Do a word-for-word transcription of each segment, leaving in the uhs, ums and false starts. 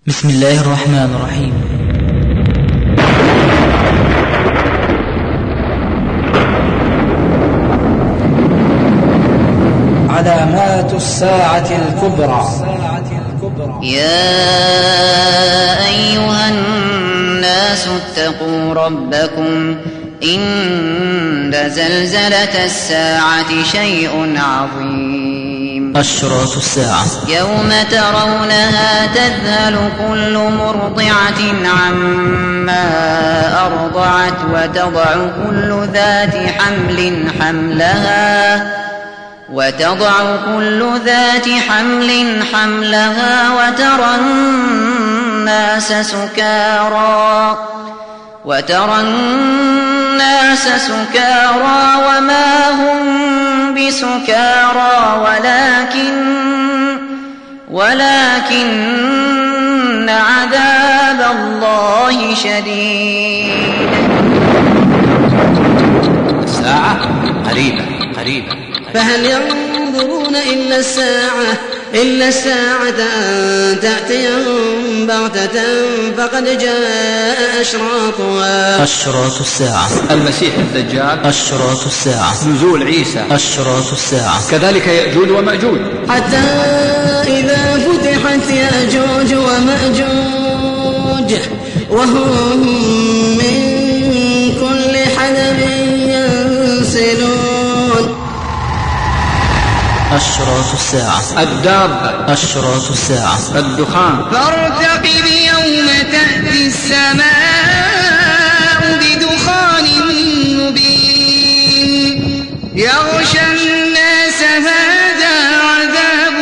بسم الله الرحمن الرحيم. علامات الساعة الكبرى. يا أيها الناس اتقوا ربكم إن زلزلة الساعة شيء عظيم. أشراط الساعة. يوم ترونها تذهل كل مرضعة عما أرضعت وتضع كل ذات حمل حملها وتضع كل ذات حمل حملها وترى الناس سكارى وترى الناس سكارى وما هم بسكارى ولكن ولكن عذاب الله شديد. الساعة قريبة قريبة. فهل ينظرون إلا الساعة إلا الساعة أن تأتيهم بغتة فقد جاء أشراطها. أشراط الساعة. المسيح الدجال. أشراط الساعة. نزول عيسى. أشراط الساعة. كذلك يأجوج ومأجوج. حتى إذا فتحت يأجوج ومأجوج وهم من كل حدب ينسلون. أشراط الساعة. الدابة. أشراط الساعة. الدخان. فارتقب يوم تأتي السماء بدخان مبين يغشى الناس هذا عذاب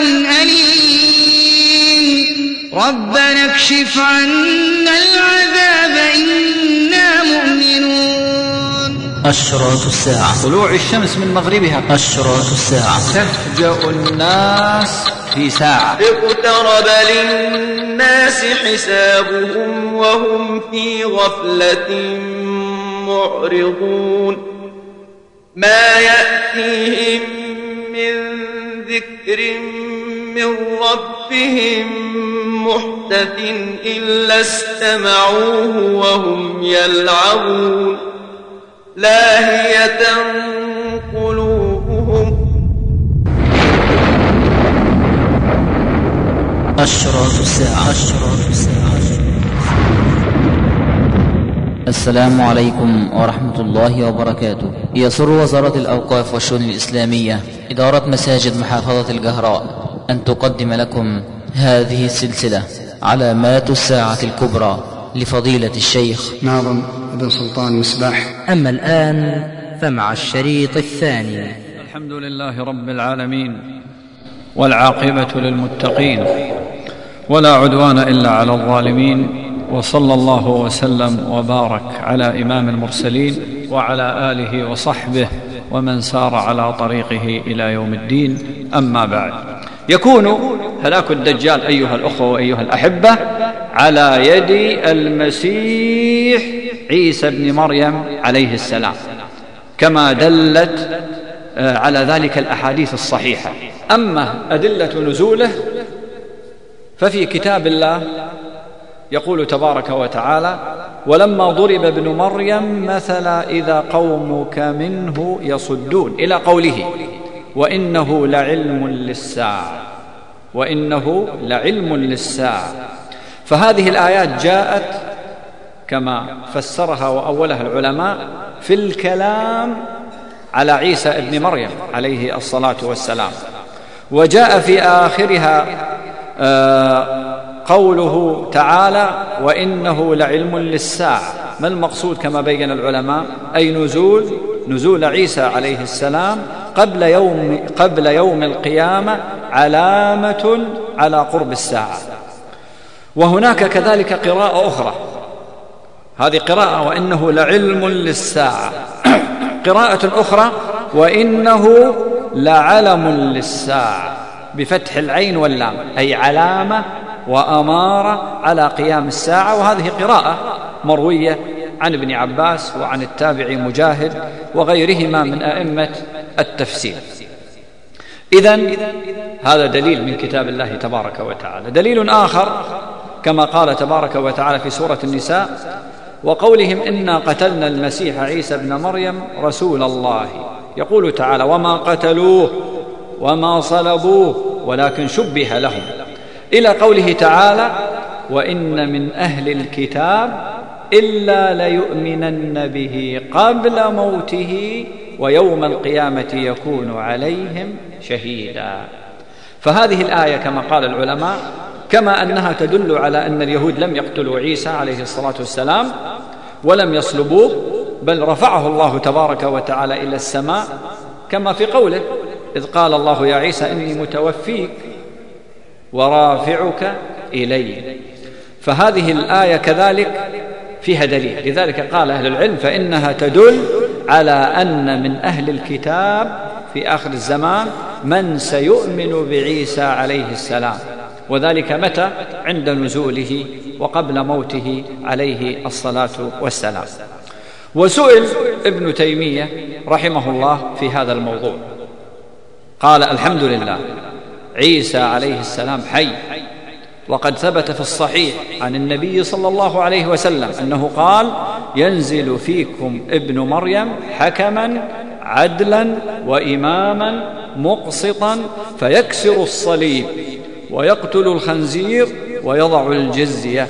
أليم ربنا اكشف عنا العذاب إنا مؤمنون. أشراط الساعة. طلوع الشمس من مغربها. أشراط الساعة. تفجأ الناس في ساعة. اقترب للناس حسابهم وهم في غفلة معرضون ما يأتيهم من ذكر من ربهم محدث إلا استمعوه وهم يلعبون لاهية قلوبهم. أشراط الساعة. أشراط الساعة. السلام عليكم ورحمة الله وبركاته. يسر وزارة الأوقاف والشؤون الإسلامية إدارة مساجد محافظة الجهراء أن تقدم لكم هذه السلسلة علامات الساعة الكبرى لفضيلة الشيخ ناظم بن سلطان مصباح. أما الآن فمع الشريط الثاني. الحمد لله رب العالمين والعاقبة للمتقين ولا عدوان إلا على الظالمين، وصلى الله وسلم وبارك على إمام المرسلين وعلى آله وصحبه ومن سار على طريقه إلى يوم الدين. أما بعد، يكون هلاك الدجال أيها الأخوة وأيها الأحبة على يد المسيح عيسى بن مريم عليه السلام كما دلت على ذلك الأحاديث الصحيحة. أما أدلة نزوله ففي كتاب الله يقول تبارك وتعالى: ولما ضرب ابن مريم مثلا إذا قومك منه يصدون، إلى قوله: وإنه لعلم للساعة وإنه لعلم للساعة. فهذه الآيات جاءت كما فسرها وأولها العلماء في الكلام على عيسى ابن مريم عليه الصلاة والسلام، وجاء في آخرها قوله تعالى: وإنه لعلم للساعة. ما المقصود كما بين العلماء؟ أي نزول نزول عيسى عليه السلام قبل يوم قبل يوم القيامة علامة على قرب الساعة. وهناك كذلك قراءة أخرى، هذه قراءة وإنه لعلم للساعة. قراءة أخرى: وإنه لعلم للساعة بفتح العين واللام، أي علامة وأمارة على قيام الساعة. وهذه قراءة مروية عن ابن عباس وعن التابعي مجاهد وغيرهما من أئمة التفسير. إذن هذا دليل من كتاب الله تبارك وتعالى. دليل آخر كما قال تبارك وتعالى في سورة النساء: وقولهم إنا قتلنا المسيح عيسى ابن مريم رسول الله. يقول تعالى: وما قتلوه وما صلبوه ولكن شبه لهم، إلى قوله تعالى: وإن من أهل الكتاب إلا ليؤمنن به قبل موته ويوم القيامة يكون عليهم شهيدا. فهذه الآية كما قال العلماء، كما أنها تدل على أن اليهود لم يقتلوا عيسى عليه الصلاة والسلام ولم يصلبوه، بل رفعه الله تبارك وتعالى إلى السماء، كما في قوله: إذ قال الله يا عيسى إني متوفيك ورافعك إلي. فهذه الآية كذلك فيها دليل، لذلك قال أهل العلم فإنها تدل على أن من أهل الكتاب في آخر الزمان من سيؤمن بعيسى عليه السلام، وذلك متى؟ عند نزوله وقبل موته عليه الصلاة والسلام. وسئل ابن تيمية رحمه الله في هذا الموضوع، قال: الحمد لله، عيسى عليه السلام حي، وقد ثبت في الصحيح عن النبي صلى الله عليه وسلم أنه قال: ينزل فيكم ابن مريم حكما عدلا وإماما مقسطا فيكسر الصليب ويقتل الخنزير ويضع الجزية.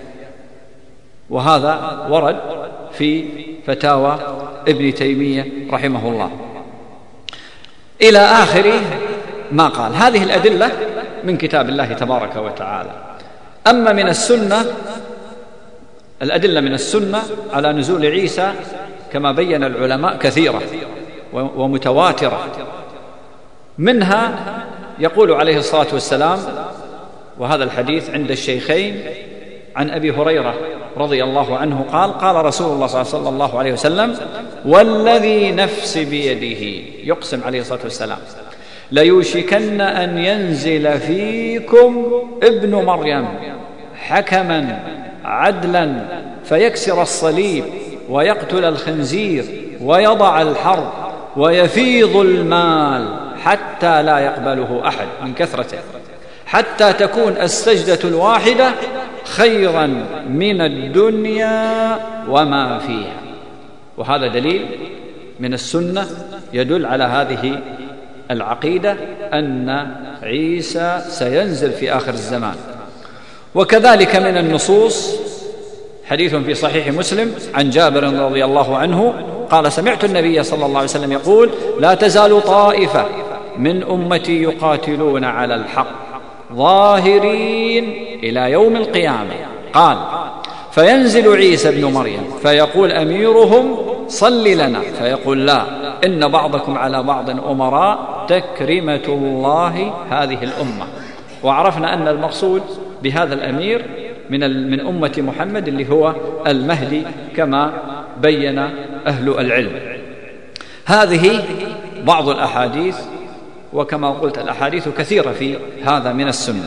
وهذا ورد في فتاوى ابن تيمية رحمه الله إلى آخر ما قال. هذه الأدلة من كتاب الله تبارك وتعالى. أما من السنة، الأدلة من السنة على نزول عيسى كما بين العلماء كثيرة ومتواترة. منها يقول عليه الصلاة والسلام، وهذا الحديث عند الشيخين، عن أبي هريرة رضي الله عنه قال: قال رسول الله صلى الله عليه وسلم: والذي نفس بيده، يقسم عليه الصلاة والسلام: ليوشكن أن ينزل فيكم ابن مريم حكما عدلا فيكسر الصليب ويقتل الخنزير ويضع الحرب ويفيض المال حتى لا يقبله أحد من كثرته، حتى تكون السجدة الواحدة خيرا من الدنيا وما فيها. وهذا دليل من السنة يدل على هذه العقيدة أن عيسى سينزل في آخر الزمان. وكذلك من النصوص حديث في صحيح مسلم عن جابر رضي الله عنه قال: سمعت النبي صلى الله عليه وسلم يقول: لا تزال طائفة من أمتي يقاتلون على الحق ظاهرين إلى يوم القيامة. قال: فينزل عيسى ابن مريم فيقول أميرهم: صل لنا، فيقول: لا، إن بعضكم على بعض أمراء، تكرمة الله هذه الأمة. وعرفنا أن المقصود بهذا الأمير من من أمة محمد اللي هو المهدي كما بين أهل العلم. هذه بعض الأحاديث، وكما قلت الأحاديث كثيرة في هذا من السنة.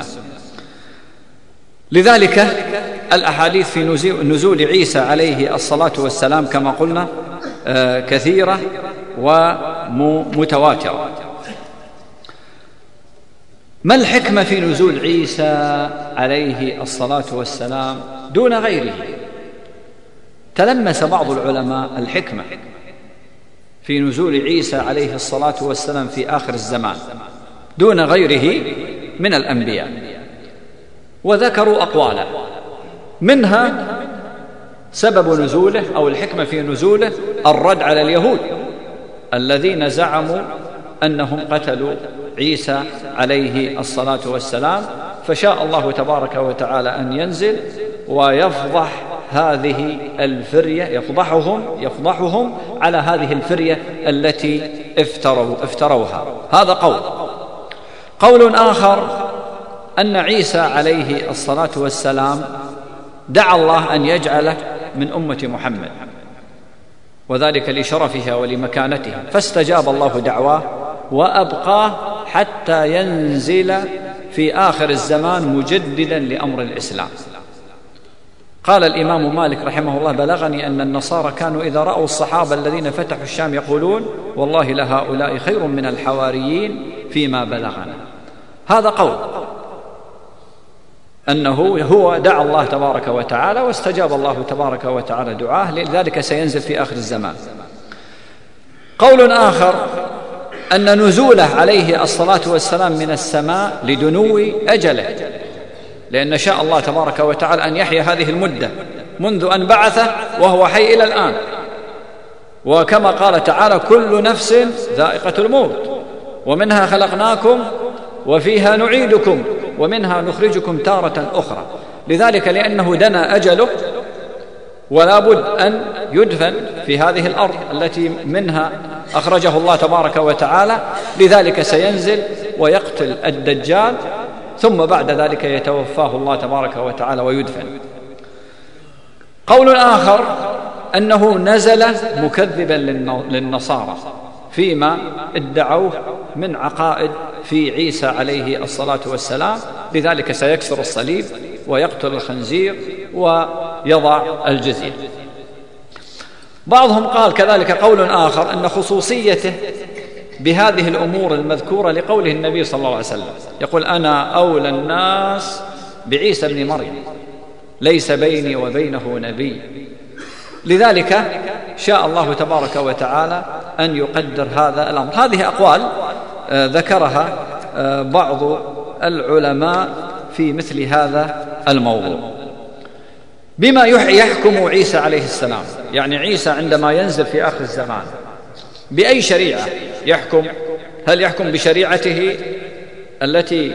لذلك الأحاديث في نزول عيسى عليه الصلاة والسلام كما قلنا كثيرة ومتواترة. ما الحكمة في نزول عيسى عليه الصلاة والسلام دون غيره؟ تلمس بعض العلماء الحكمة في نزول عيسى عليه الصلاة والسلام في آخر الزمان دون غيره من الأنبياء، وذكروا أقوالا، منها سبب نزوله أو الحكمة في نزوله الرد على اليهود الذين زعموا أنهم قتلوا عيسى عليه الصلاة والسلام، فشاء الله تبارك وتعالى أن ينزل ويفضح هذه الفرية، يفضحهم يفضحهم على هذه الفرية التي افتروا افتروها. هذا قول. قول آخر أن عيسى عليه الصلاة والسلام دعا الله أن يجعله من أمة محمد، وذلك لشرفها ولمكانتها، فاستجاب الله دعواه وأبقاه حتى ينزل في آخر الزمان مجددا لأمر الإسلام. قال الإمام مالك رحمه الله: بلغني أن النصارى كانوا إذا رأوا الصحابة الذين فتحوا الشام يقولون: والله لهؤلاء خير من الحواريين فيما بلغنا. هذا قول. أنه هو دعا الله تبارك وتعالى واستجاب الله تبارك وتعالى دعاه، لذلك سينزل في آخر الزمان. قول آخر أن نزوله عليه الصلاة والسلام من السماء لدنو أجله، لأن شاء الله تبارك وتعالى أن يحيى هذه المدة منذ أن بعثه وهو حي إلى الآن. وكما قال تعالى: كل نفس ذائقة الموت ومنها خلقناكم وفيها نعيدكم ومنها نخرجكم تارة أخرى. لذلك لأنه دنا أجله ولا بد أن يدفن في هذه الأرض التي منها أخرجه الله تبارك وتعالى، لذلك سينزل ويقتل الدجال، ثم بعد ذلك يتوفاه الله تبارك وتعالى ويدفن. قول آخر أنه نزل مكذبا للنصارى فيما ادعوه من عقائد في عيسى عليه الصلاة والسلام، لذلك سيكسر الصليب ويقتل الخنزير ويضع الجزية. بعضهم قال كذلك قول آخر أن خصوصيته بهذه الأمور المذكورة لقوله النبي صلى الله عليه وسلم يقول: أنا أولى الناس بعيسى بن مريم ليس بيني وبينه نبي. لذلك شاء الله تبارك وتعالى أن يقدر هذا الأمر. هذه أقوال ذكرها بعض العلماء في مثل هذا الموضوع. بما يحكم عيسى عليه السلام، يعني عيسى عندما ينزل في آخر الزمان بأي شريعة يحكم؟ هل يحكم بشريعته التي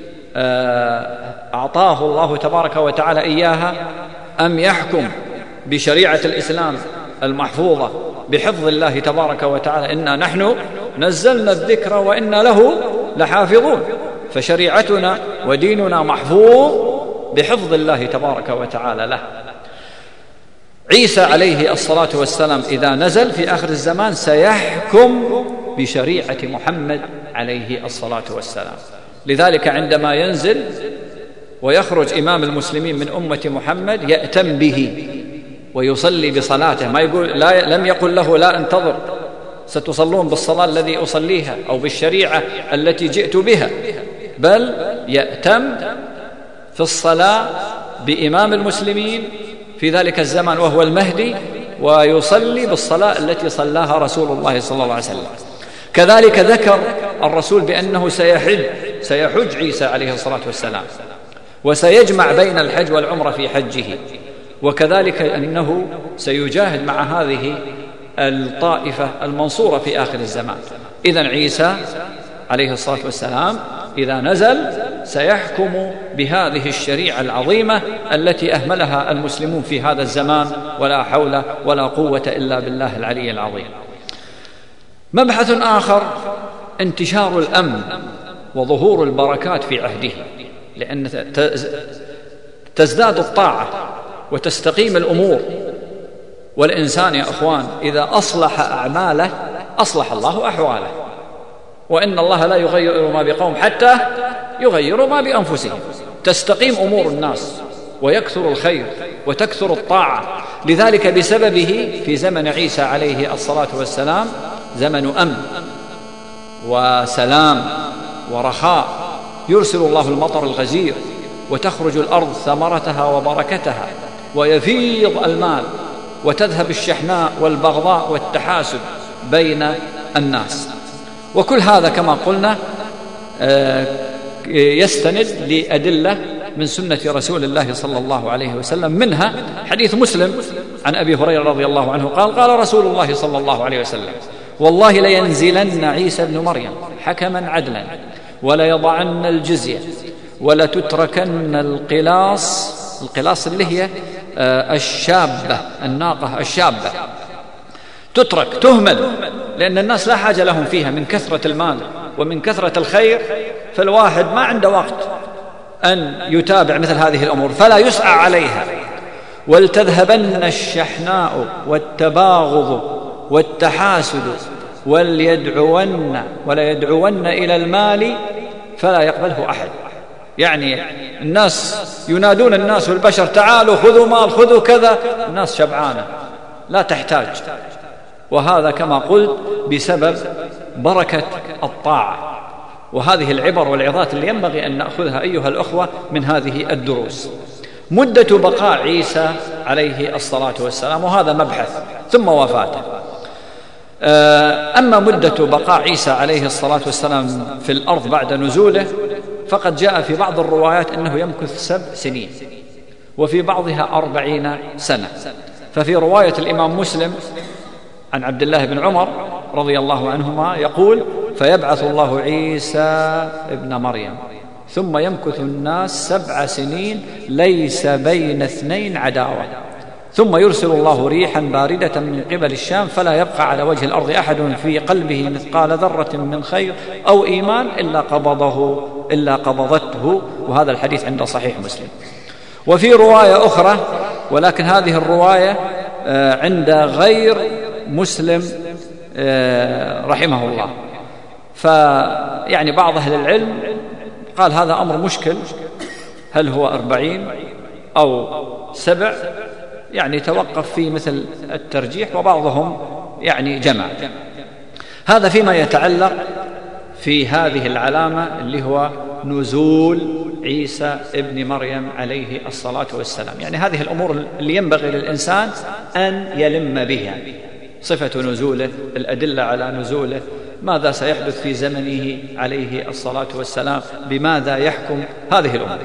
أعطاه الله تبارك وتعالى إياها، أم يحكم بشريعة الإسلام المحفوظة بحفظ الله تبارك وتعالى؟ إنا نحن نزلنا الذكر وإنا له لحافظون. فشريعتنا وديننا محفوظ بحفظ الله تبارك وتعالى له. عيسى عليه الصلاة والسلام إذا نزل في آخر الزمان سيحكم بشريعة محمد عليه الصلاة والسلام. لذلك عندما ينزل ويخرج إمام المسلمين من أمة محمد يأتم به ويصلي بصلاته، ما يقول لا لم يقل له لا انتظر ستصلون بالصلاة الذي أصليها أو بالشريعة التي جئت بها، بل يأتم في الصلاة بإمام المسلمين في ذلك الزمان وهو المهدي، ويصلي بالصلاة التي صلاها رسول الله صلى الله عليه وسلم. كذلك ذكر الرسول بأنه سيحج سيحج عيسى عليه الصلاة والسلام، وسيجمع بين الحج والعمرة في حجه، وكذلك أنه سيجاهد مع هذه الطائفة المنصورة في آخر الزمان. إذن عيسى عليه الصلاة والسلام إذا نزل سيحكم بهذه الشريعة العظيمة التي أهملها المسلمون في هذا الزمان، ولا حول ولا قوة إلا بالله العلي العظيم. مبحث آخر انتشار الأمن وظهور البركات في عهده، لأن تزداد الطاعة وتستقيم الأمور، والإنسان يا أخوان إذا أصلح أعماله أصلح الله أحواله، وإن الله لا يغير ما بقوم حتى يغيروا ما بأنفسهم. تستقيم أمور الناس ويكثر الخير وتكثر الطاعة. لذلك بسببه في زمن عيسى عليه الصلاة والسلام زمن أمن وسلام ورخاء، يرسل الله المطر الغزير وتخرج الأرض ثمرتها وبركتها، ويفيض المال، وتذهب الشحناء والبغضاء والتحاسد بين الناس. وكل هذا كما قلنا يستند لأدلة من سنة رسول الله صلى الله عليه وسلم، منها حديث مسلم عن أبي هريرة رضي الله عنه قال: قال رسول الله صلى الله عليه وسلم: والله لينزلن عيسى ابن مريم حكما عدلا وليضعن الجزية ولتتركن القلاص. القلاص اللي هي الشابة، الناقة الشابة تترك تهمل، لأن الناس لا حاجة لهم فيها من كثرة المال ومن كثرة الخير، فالواحد ما عنده وقت أن يتابع مثل هذه الأمور، فلا يسعى عليها. ولتذهبن الشحناء والتباغض والتحاسد وليدعون ولا يدعون إلى المال فلا يقبله أحد. يعني الناس ينادون الناس والبشر: تعالوا خذوا مال خذوا كذا، الناس شبعانة لا تحتاج. وهذا كما قلت بسبب بركة الطاعة وهذه العبر والعظات اللي ينبغي أن نأخذها أيها الأخوة من هذه الدروس. مدة بقاء عيسى عليه الصلاة والسلام، وهذا مبحث، ثم وفاته. أما مدة بقاء عيسى عليه الصلاة والسلام في الأرض بعد نزوله فقد جاء في بعض الروايات أنه يمكث سبع سنين، وفي بعضها أربعين سنة. ففي رواية الإمام مسلم عن عبد الله بن عمر رضي الله عنهما يقول: فيبعث الله عيسى ابن مريم ثم يمكث الناس سبع سنين ليس بين اثنين عداوة، ثم يرسل الله ريحا باردة من قبل الشام فلا يبقى على وجه الأرض أحد في قلبه مثقال ذرة من خير أو إيمان إلا قبضه إلا قبضته. وهذا الحديث عند صحيح مسلم. وفي رواية أخرى، ولكن هذه الرواية عند غير مسلم رحمه الله، فيعني بعض أهل العلم قال هذا أمر مشكل، هل هو أربعين أو سبع؟ يعني توقف في مثل الترجيح، وبعضهم يعني جمع. هذا فيما يتعلق في هذه العلامة اللي هو نزول عيسى ابن مريم عليه الصلاة والسلام. يعني هذه الأمور اللي ينبغي للإنسان أن يلم بها: صفة نزوله، الأدلة على نزوله، ماذا سيحدث في زمنه عليه الصلاة والسلام، بماذا يحكم، هذه الأمور.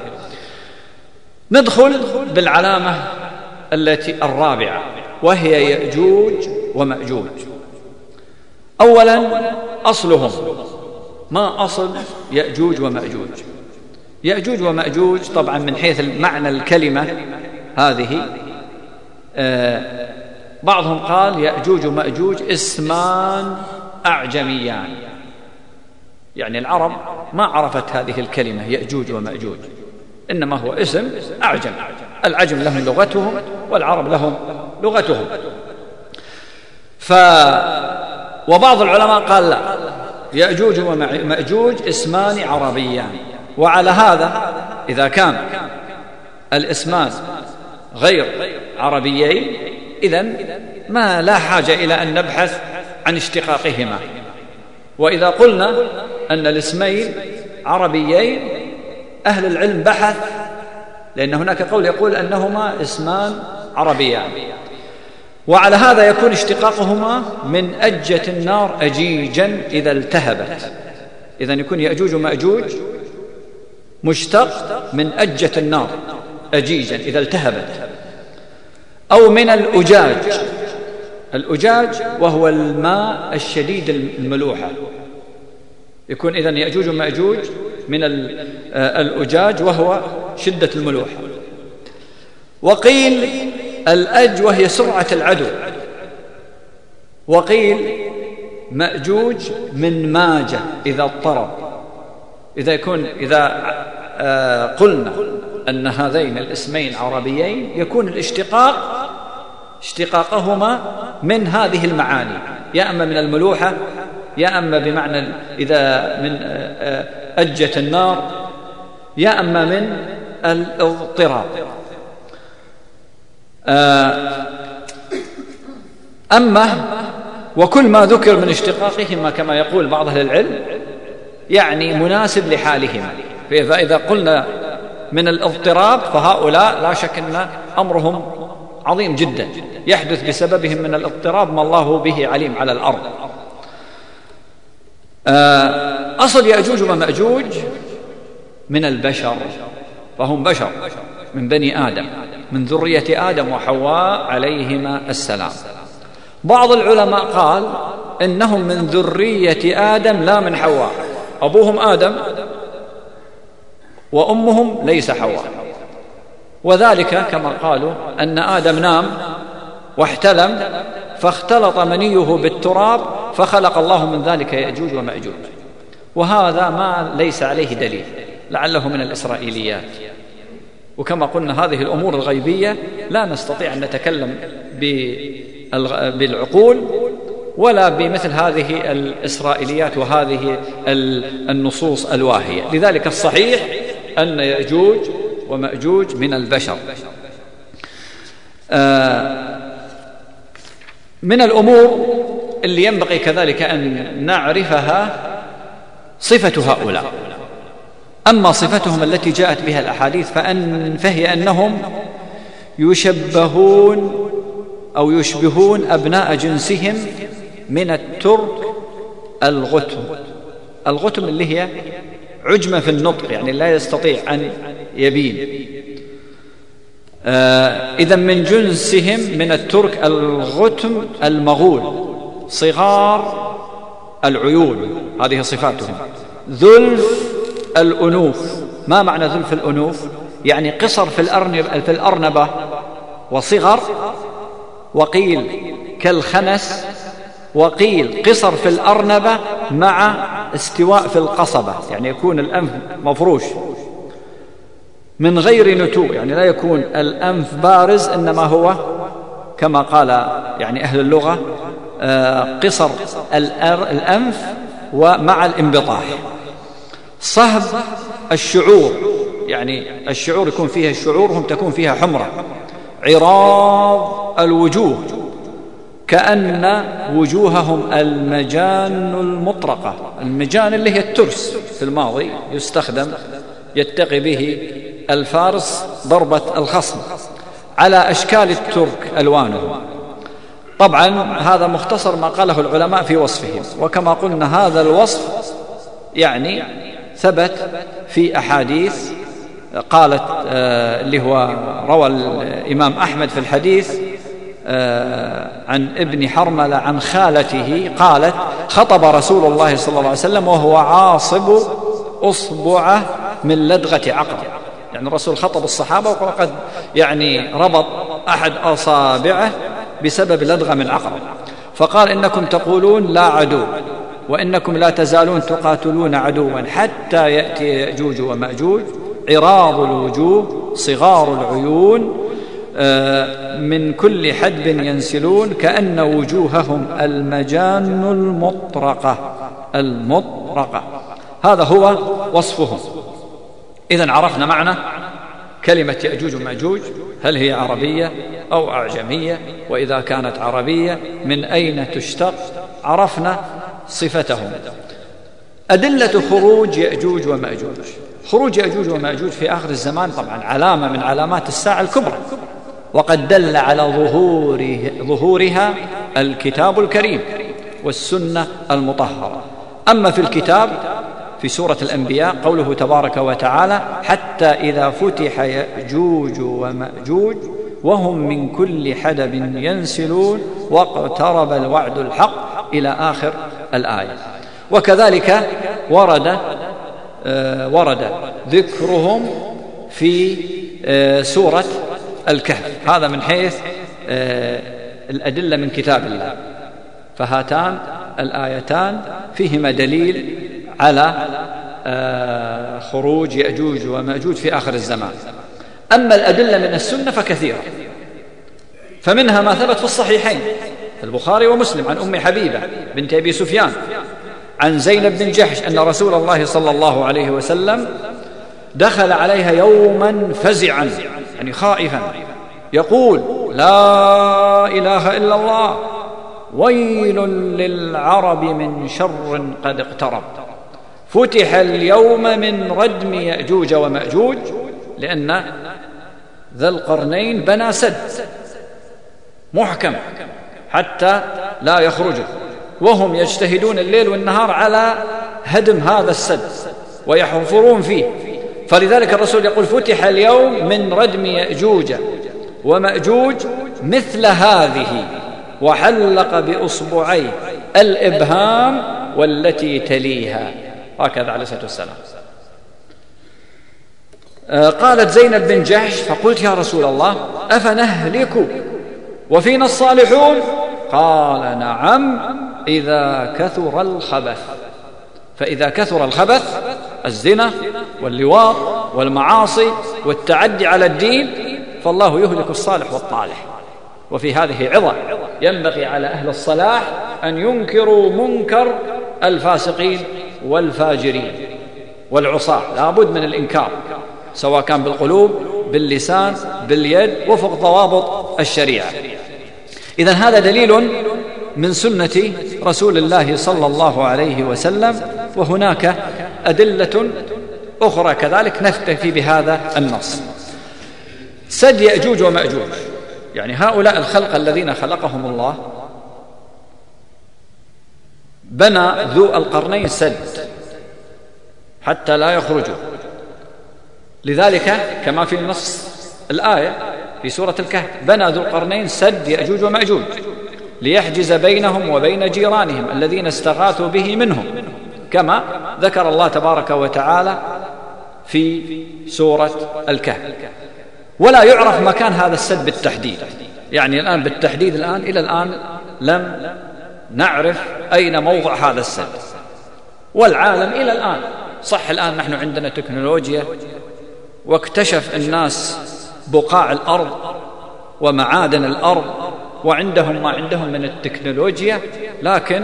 ندخل بالعلامة التي الرابعة، وهي يأجوج ومأجوج. أولا أصلهم، ما أصل يأجوج ومأجوج؟ يأجوج ومأجوج طبعا من حيث معنى الكلمة هذه، آه بعضهم قال يأجوج ومأجوج اسمان أعجميان، يعني العرب ما عرفت هذه الكلمة يأجوج ومأجوج، إنما هو اسم أعجم، العجم لهم لغتهم والعرب لهم لغتهم. ف وبعض العلماء قال لا، يأجوج ومأجوج اسمان عربيان. وعلى هذا إذا كان الاسمان غير عربيين إذن ما لا حاجة إلى أن نبحث عن اشتقاقهما. وإذا قلنا أن الاسمين عربيين أهل العلم بحث، لأن هناك قول يقول أنهما اسمان عربيان، وعلى هذا يكون اشتقاقهما من أجة النار أجيجا إذا التهبت. إذن يكون يأجوج ومأجوج مشتق من أجة النار أجيجا إذا التهبت. أو من الأجاج، الأجاج وهو الماء الشديد الملوحة، يكون إذن يأجوج ومأجوج من الأجاج وهو شدة الملوحة. وقيل الأج وهي سرعة العدو، وقيل مأجوج من ماجة إذا اضطرب. إذا يكون إذا قلنا أن هذين الاسمين عربيين يكون الاشتقاق اشتقاقهما من هذه المعاني، يا أما من الملوحة، يا أما بمعنى إذا من أجة النار، يا أما من الاضطراب. أما وكل ما ذكر من اشتقاقهما كما يقول بعض أهل العلم يعني مناسب لحالهما. فإذا قلنا من الاضطراب فهؤلاء لا شك أن أمرهم عظيم جدا، يحدث بسببهم من الاضطراب ما الله به عليم على الأرض. أصل يأجوج ومأجوج من البشر، فهم بشر من بني آدم، من ذرية آدم وحواء عليهما السلام. بعض العلماء قال إنهم من ذرية آدم لا من حواء، أبوهم آدم وأمهم ليس حواء، وذلك كما قالوا أن آدم نام واحتلم فاختلط منيه بالتراب فخلق الله من ذلك يأجوج ومأجوج، وهذا ما ليس عليه دليل، لعله من الإسرائيليات. وكما قلنا هذه الأمور الغيبية لا نستطيع أن نتكلم بالعقول ولا بمثل هذه الإسرائيليات وهذه النصوص الواهية. لذلك الصحيح أن يأجوج ومأجوج من البشر. من الأمور اللي ينبغي كذلك أن نعرفها صفة هؤلاء. أما صفتهم التي جاءت بها الأحاديث فأن فهي أنهم يشبهون أو يشبهون أبناء جنسهم من الترك الغتم. الغتم اللي هي عجمة في النطق، يعني لا يستطيع أن يبين. آه إذا من جنسهم من الترك الغتم المغول، صغار العيون، هذه صفاتهم. ذلف الأنوف. ما معنى ذلف الأنوف؟ يعني قصر في الأرنبة, في الأرنبة وصغر، وقيل كالخنس، وقيل قصر في الأرنبة مع استواء في القصبة، يعني يكون الأنف مفروش من غير نتوء، يعني لا يكون الأنف بارز، إنما هو كما قال يعني أهل اللغة قصر الأنف ومع الانبطاح. صهب الشعور، يعني الشعور يكون فيها الشعور هم تكون فيها حمرة. عراض الوجوه، كأن وجوههم المجان المطرقة. المجان اللي هي الترس، في الماضي يستخدم يتقي به الفارس ضربة الخصم. على أشكال الترك ألوانهم. طبعا هذا مختصر ما قاله العلماء في وصفهم، وكما قلنا هذا الوصف يعني ثبت في أحاديث قالت آه اللي هو روى الإمام أحمد في الحديث آه عن ابن حرملة عن خالته قالت: خطب رسول الله صلى الله عليه وسلم وهو عاصب أصبعه من لدغة عقرب. يعني الرسول خطب الصحابة وقد يعني ربط أحد أصابعه بسبب لدغة من عقرب، فقال: إنكم تقولون لا عدو، وإنكم لا تزالون تقاتلون عدوا حتى يأتي يأجوج ومأجوج، عراض الوجوه، صغار العيون، من كل حدب ينسلون، كأن وجوههم المجان المطرقة المطرقة. هذا هو وصفهم. إذن عرفنا معنى كلمة يأجوج ومأجوج، هل هي عربية أو أعجمية؟ وإذا كانت عربية من أين تشتق؟ عرفنا صفتهم. أدلة خروج يأجوج ومأجوج. خروج يأجوج ومأجوج في آخر الزمان طبعا علامة من علامات الساعة الكبرى، وقد دل على ظهوره ظهورها الكتاب الكريم والسنة المطهرة. أما في الكتاب في سورة الأنبياء قوله تبارك وتعالى: حتى إذا فتح يأجوج ومأجوج وهم من كل حدب ينسلون واقترب الوعد الحق، إلى آخر الآية. وكذلك ورد آه ورد ذكرهم في آه سورة الكهف. هذا من حيث آه الأدلة من كتاب الله. فهاتان الآيتان فيهما دليل على آه خروج يأجوج ومأجوج في آخر الزمان. أما الأدلة من السنة فكثيرة، فمنها ما ثبت في الصحيحين البخاري ومسلم عن أم حبيبة بنت أبي سفيان عن زينب بن جحش أن رسول الله صلى الله عليه وسلم دخل عليها يوما فزعا، يعني خائفا، يقول: لا إله إلا الله، ويل للعرب من شر قد اقترب، فتح اليوم من ردم يأجوج ومأجوج، لأن ذا القرنين بنى سد محكم حتى لا يخرجوا، وهم يجتهدون الليل والنهار على هدم هذا السد ويحفرون فيه. فلذلك الرسول يقول: فتح اليوم من ردم يأجوج ومأجوج مثل هذه، وحلق بأصبعيه الإبهام والتي تليها، هكذا عليه الصلاة والسلام. قالت زينب بن جحش: فقلت يا رسول الله أفنهلك وفينا الصالحون؟ قال: نعم، إذا كثر الخبث. فإذا كثر الخبث، الزنا واللواط والمعاصي والتعدي على الدين، فالله يهلك الصالح والطالح. وفي هذه عظة، ينبغي على أهل الصلاح أن ينكروا منكر الفاسقين والفاجرين والعصاة، لا بد من الإنكار، سواء كان بالقلوب، باللسان، باليد، وفق ضوابط الشريعة. إذن هذا دليل من سنة رسول الله صلى الله عليه وسلم وهناك أدلة أخرى كذلك نكتفي بهذا النص. سد يأجوج ومأجوج، يعني هؤلاء الخلق الذين خلقهم الله بنى ذو القرنين سد حتى لا يخرجوا، لذلك كما في النص الآية في سورة الكهف بنى ذو القرنين سد يأجوج ومأجوج ليحجز بينهم وبين جيرانهم الذين استغاثوا به منهم، كما ذكر الله تبارك وتعالى في سورة الكهف. ولا يعرف مكان هذا السد بالتحديد، يعني الآن بالتحديد الآن إلى الآن لم نعرف أين موضع هذا السد، والعالم إلى الآن صح الآن نحن عندنا تكنولوجيا واكتشف الناس بقاع الأرض ومعادن الأرض وعندهم ما عندهم من التكنولوجيا، لكن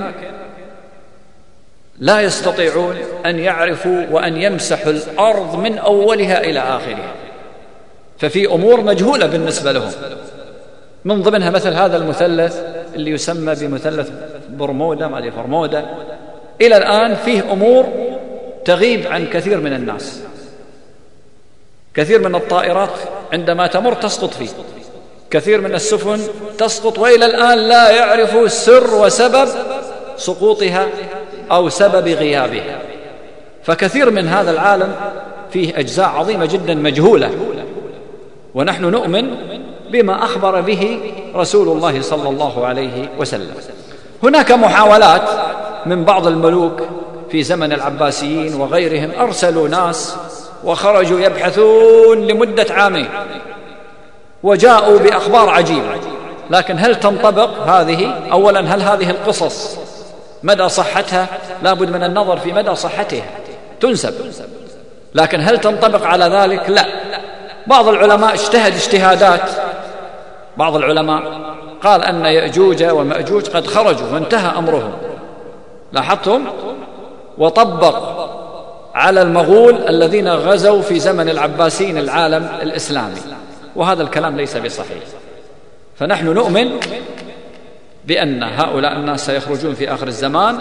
لا يستطيعون أن يعرفوا وأن يمسحوا الأرض من أولها إلى آخرها، ففي أمور مجهولة بالنسبة لهم، من ضمنها مثل هذا المثلث اللي يسمى بمثلث برمودا ما فرمودا، إلى الآن فيه أمور تغيب عن كثير من الناس. كثير من الطائرات عندما تمر تسقط فيه، كثير من السفن تسقط، وإلى الآن لا يعرفوا سر وسبب سقوطها أو سبب غيابها. فكثير من هذا العالم فيه أجزاء عظيمة جدا مجهولة، ونحن نؤمن بما أخبر به رسول الله صلى الله عليه وسلم. هناك محاولات من بعض الملوك في زمن العباسيين وغيرهم، أرسلوا ناس وخرجوا يبحثون لمدة عامين وجاءوا بأخبار عجيبة، لكن هل تنطبق هذه؟ أولا هل هذه القصص مدى صحتها؟ لابد من النظر في مدى صحتها، تنسب، لكن هل تنطبق على ذلك؟ لا. بعض العلماء اجتهد اجتهادات، بعض العلماء قال أن يأجوج ومأجوج قد خرجوا وانتهى أمرهم، لاحظتم؟ وطبق على المغول الذين غزوا في زمن العباسيين العالم الإسلامي، وهذا الكلام ليس بصحيح. فنحن نؤمن بأن هؤلاء الناس سيخرجون في آخر الزمان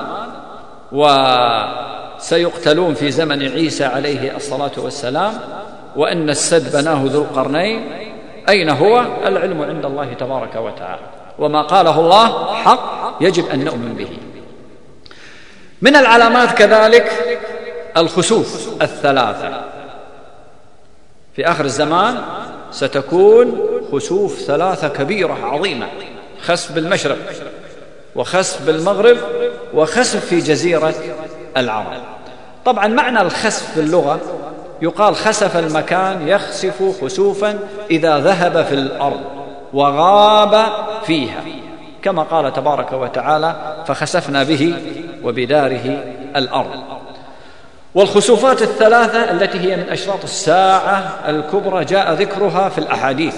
وسيقتلون في زمن عيسى عليه الصلاة والسلام، وأن السد بناه ذو القرنين. أين هو؟ العلم عند الله تبارك وتعالى، وما قاله الله حق يجب أن نؤمن به. من العلامات كذلك الخسوف الثلاثة، في آخر الزمان ستكون خسوف ثلاثة كبيرة عظيمة، خسف بالمشرق وخسف بالمغرب وخسف في جزيرة العرب. طبعا معنى الخسف في اللغة يقال خسف المكان يخسف خسوفا إذا ذهب في الأرض وغاب فيها، كما قال تبارك وتعالى فخسفنا به وبداره الأرض. والخسوفات الثلاثة التي هي من أشراط الساعة الكبرى جاء ذكرها في الأحاديث،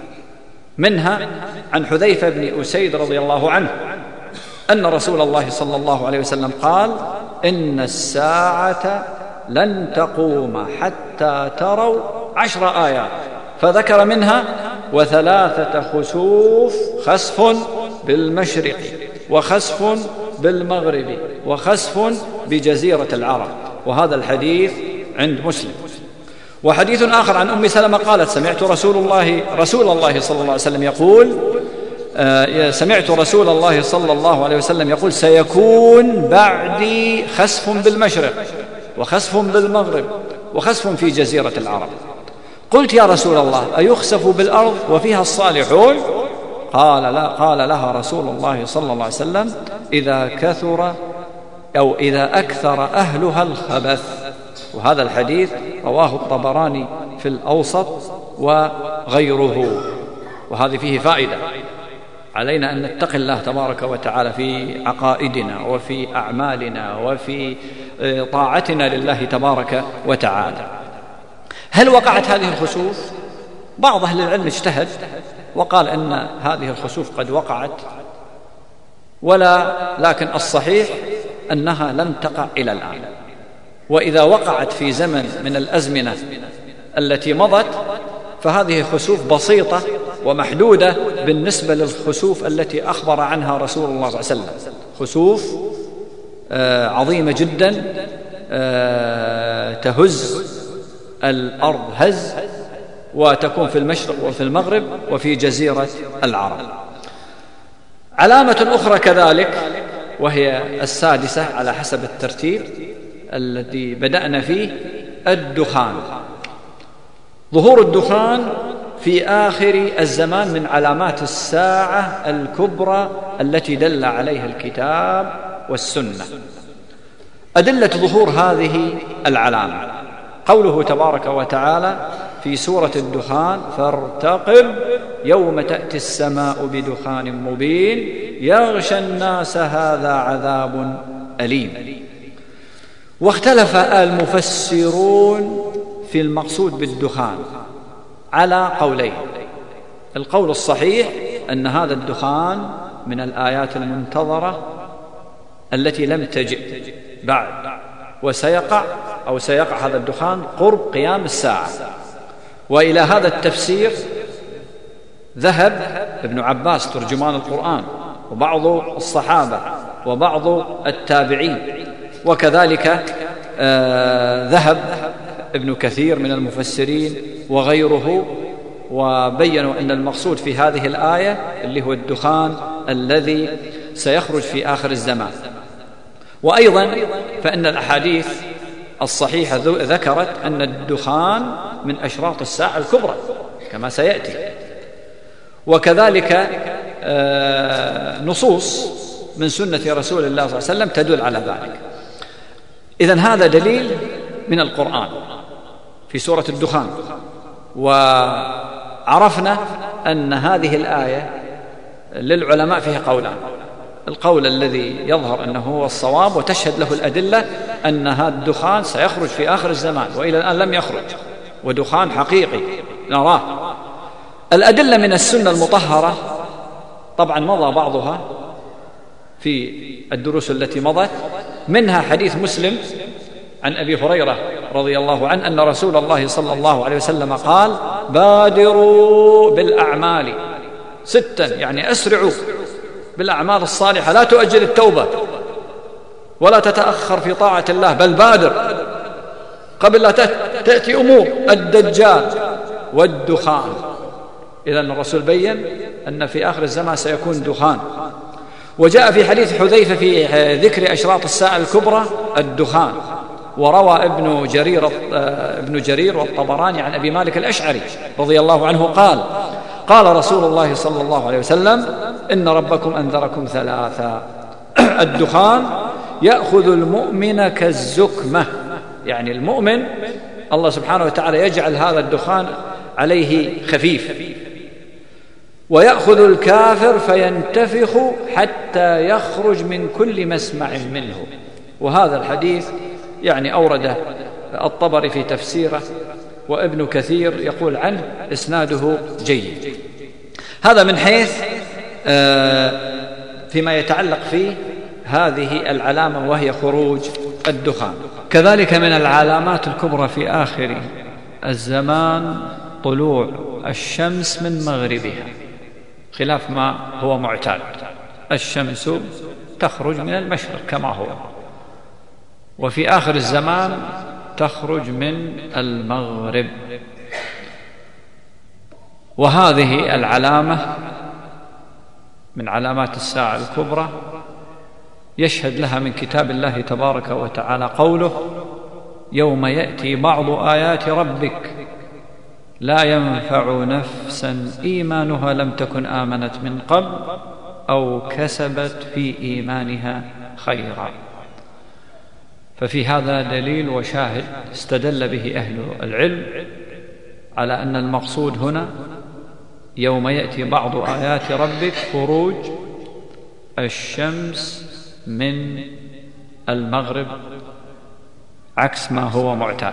منها عن حذيفة بن أسيد رضي الله عنه أن رسول الله صلى الله عليه وسلم قال: إن الساعة لن تقوم حتى تروا عشر آيات، فذكر منها وثلاثة خسوف، خسف بالمشرق وخسف بالمغرب وخسف بجزيرة العرب، وهذا الحديث عند مسلم. وحديث آخر عن أم سلمة قالت: سمعت رسول الله رسول الله صلى الله عليه وسلم يقول آه سمعت رسول الله صلى الله عليه وسلم يقول: سيكون بعدي خسف بالمشرق وخسف بالمغرب وخسف في جزيرة العرب. قلت: يا رسول الله، أيخسف بالأرض وفيها الصالحون؟ قال لا. قال لها رسول الله صلى الله عليه وسلم: إذا كثر أو إذا أكثر أهلها الخبث. وهذا الحديث رواه الطبراني في الأوسط وغيره. وهذه فيه فائدة، علينا أن نتقي الله تبارك وتعالى في عقائدنا وفي أعمالنا وفي طاعتنا لله تبارك وتعالى. هل وقعت هذه الخسوف؟ بعض أهل العلم اجتهد وقال أن هذه الخسوف قد وقعت، ولا لكن الصحيح أنها لم تقع إلى الآن. وإذا وقعت في زمن من الأزمنة التي مضت فهذه خسوف بسيطة ومحدودة بالنسبة للخسوف التي أخبر عنها رسول الله صلى الله عليه وسلم، خسوف عظيمة جدا تهز الأرض هز، وتكون في المشرق وفي المغرب وفي جزيرة العرب. علامة أخرى كذلك وهي السادسة على حسب الترتيب الذي بدأنا فيه، الدخان. ظهور الدخان في آخر الزمان من علامات الساعة الكبرى التي دل عليها الكتاب والسنة. أدلة ظهور هذه العلامة قوله تبارك وتعالى في سورة الدخان: فارتقب يوم تأتي السماء بدخان مبين يغشى الناس هذا عذاب أليم. واختلف المفسرون في المقصود بالدخان على قولين. القول الصحيح أن هذا الدخان من الآيات المنتظرة التي لم تجئ بعد، وسيقع أو سيقع هذا الدخان قرب قيام الساعة. وإلى هذا التفسير ذهب ابن عباس ترجمان القرآن وبعض الصحابة وبعض التابعين، وكذلك آه ذهب ابن كثير من المفسرين وغيره، وبينوا أن المقصود في هذه الآية اللي هو الدخان الذي سيخرج في آخر الزمان. وأيضا فإن الأحاديث الصحيحة ذكرت أن الدخان من أشراط الساعة الكبرى كما سيأتي، وكذلك نصوص من سنة رسول الله صلى الله عليه وسلم تدل على ذلك. إذن هذا دليل من القرآن في سورة الدخان. وعرفنا أن هذه الآية للعلماء فيها قولان: القول الذي يظهر أنه هو الصواب وتشهد له الأدلة أن هذا الدخان سيخرج في آخر الزمان، وإلى الآن لم يخرج، ودخان حقيقي نراه. الأدلة من السنة المطهرة طبعا مضى بعضها في الدروس التي مضت، منها حديث مسلم عن أبي هريرة رضي الله عنه أن رسول الله صلى الله عليه وسلم قال: بادروا بالأعمال ستا، يعني أسرعوا بالأعمال الصالحة، لا تؤجل التوبة ولا تتأخر في طاعة الله، بل بادر قبل لا تأتي أمور الدجال والدخان. إذن الرسول بيّن أن في آخر الزمان سيكون دخان. وجاء في حديث حذيفة في ذكر أشراط الساعة الكبرى الدخان. وروى ابن جرير ابن جرير والطبراني عن أبي مالك الأشعري رضي الله عنه قال: قال رسول الله صلى الله عليه وسلم: إن ربكم أنذركم ثلاثا: الدخان يأخذ المؤمن كالزكمة، يعني المؤمن الله سبحانه وتعالى يجعل هذا الدخان عليه خفيف، ويأخذ الكافر فينتفخ حتى يخرج من كل مسمع منه. وهذا الحديث يعني أورده الطبري في تفسيره، وابن كثير يقول عنه إسناده جيد. هذا من حيث فيما يتعلق فيه هذه العلامة وهي خروج الدخان. كذلك من العلامات الكبرى في آخر الزمان طلوع الشمس من مغربها، خلاف ما هو معتاد. الشمس تخرج من المشرق كما هو، وفي آخر الزمان تخرج من المغرب. وهذه العلامة من علامات الساعة الكبرى يشهد لها من كتاب الله تبارك وتعالى قوله: يوم يأتي بعض آيات ربك لا ينفع نفسا إيمانها لم تكن آمنت من قبل أو كسبت في إيمانها خيرا. ففي هذا دليل وشاهد استدل به أهل العلم على أن المقصود هنا يوم يأتي بعض آيات ربك خروج الشمس من المغرب عكس ما هو معتاد.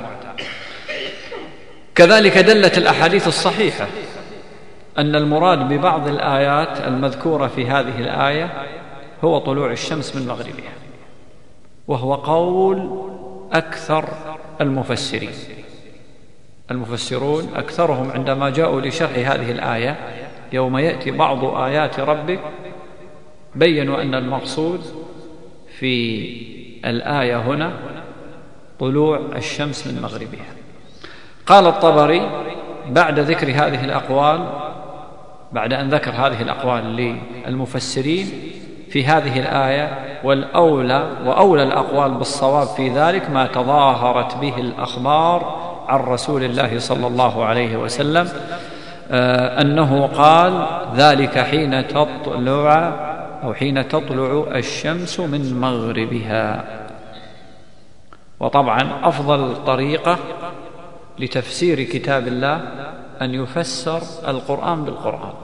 كذلك دلت الأحاديث الصحيحة أن المراد ببعض الآيات المذكورة في هذه الآية هو طلوع الشمس من مغربها، وهو قول أكثر المفسرين. المفسرون أكثرهم عندما جاءوا لشرح هذه الآية يوم يأتي بعض آيات ربك بيّنوا أن المقصود في الآية هنا طلوع الشمس من مغربها. قال الطبري بعد ذكر هذه الأقوال، بعد أن ذكر هذه الأقوال للمفسرين في هذه الآية: والأولى وأولى الأقوال بالصواب في ذلك ما تظاهرت به الأخبار عن رسول الله صلى الله عليه وسلم أنه قال: ذلك حين تطلع أو حين تطلع الشمس من مغربها. وطبعا أفضل طريقة لتفسير كتاب الله أن يفسر القرآن بالقرآن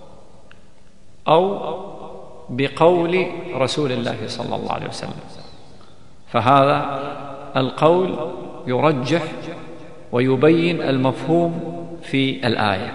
أو بقول رسول الله صلى الله عليه وسلم، فهذا القول يرجح ويبين المفهوم في الآية.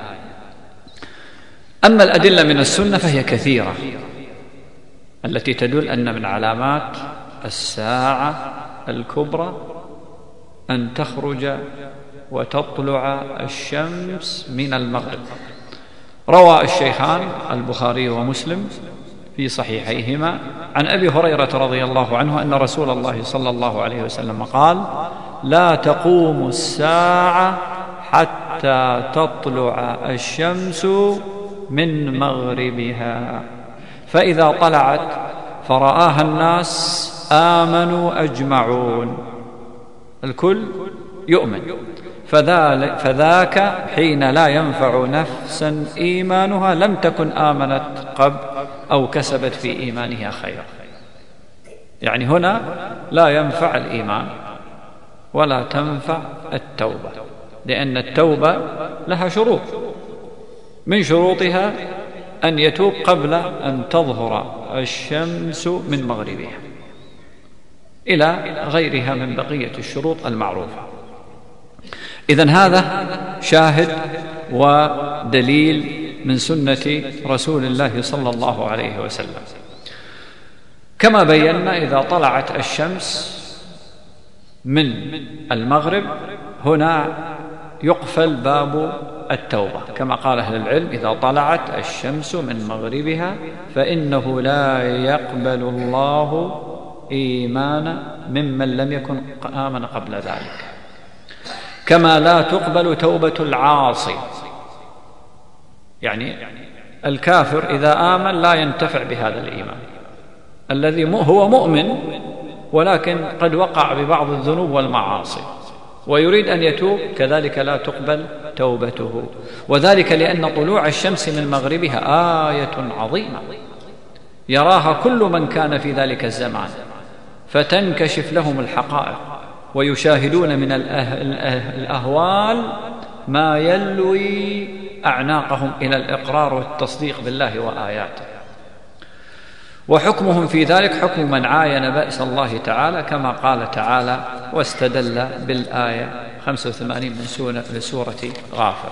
أما الأدلة من السنة فهي كثيرة التي تدل أن من علامات الساعة الكبرى أن تخرج وتطلع الشمس من المغرب. روى الشيخان البخاري ومسلم في صحيحيهما عن أبي هريرة رضي الله عنه أن رسول الله صلى الله عليه وسلم قال: لا تقوم الساعة حتى تطلع الشمس من مغربها، فإذا طلعت فرآها الناس آمنوا أجمعون، الكل يؤمن، فذاك حين لا ينفع نفسا إيمانها لم تكن آمنت قبل أو كسبت في إيمانها خيرا. يعني هنا لا ينفع الإيمان ولا تنفع التوبة، لأن التوبة لها شروط، من شروطها أن يتوب قبل أن تظهر الشمس من مغربها، إلى غيرها من بقية الشروط المعروفة. إذن هذا شاهد ودليل من سنة رسول الله صلى الله عليه وسلم. كما بينا إذا طلعت الشمس من المغرب هنا يقفل باب التوبة، كما قال أهل العلم: إذا طلعت الشمس من مغربها فإنه لا يقبل الله إيمان ممن لم يكن آمن قبل ذلك، كما لا تقبل توبة العاصي. يعني الكافر إذا آمن لا ينتفع بهذا الإيمان، الذي هو مؤمن ولكن قد وقع ببعض الذنوب والمعاصي ويريد أن يتوب، كذلك لا تقبل توبته. وذلك لأن طلوع الشمس من مغربها آية عظيمة يراها كل من كان في ذلك الزمان، فتنكشف لهم الحقائق ويشاهدون من الأهوال ما يلوي أعناقهم إلى الإقرار والتصديق بالله وآياته. وحكمهم في ذلك حكم من عاين بأس الله تعالى، كما قال تعالى: واستدل بالآية خمسة وثمانين من سورة غافر.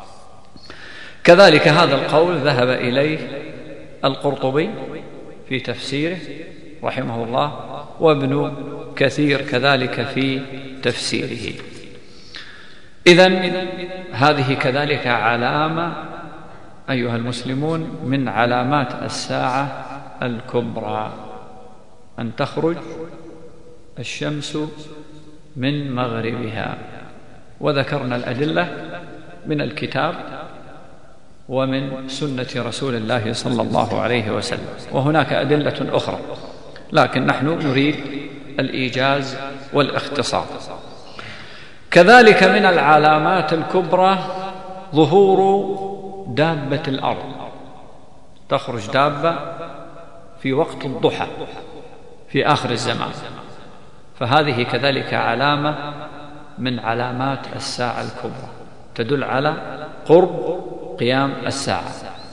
كذلك هذا القول ذهب إليه القرطبي في تفسيره رحمه الله، وابن كثير كذلك في تفسيره. إذن هذه كذلك علامة أيها المسلمون من علامات الساعة الكبرى، أن تخرج الشمس من مغربها. وذكرنا الأدلة من الكتاب ومن سنة رسول الله صلى الله عليه وسلم، وهناك أدلة أخرى لكن نحن نريد الإيجاز والاختصار. كذلك من العلامات الكبرى ظهور دابة الأرض، تخرج دابة في وقت الضحى في آخر الزمان، فهذه كذلك علامة من علامات الساعة الكبرى تدل على قرب قيام الساعة.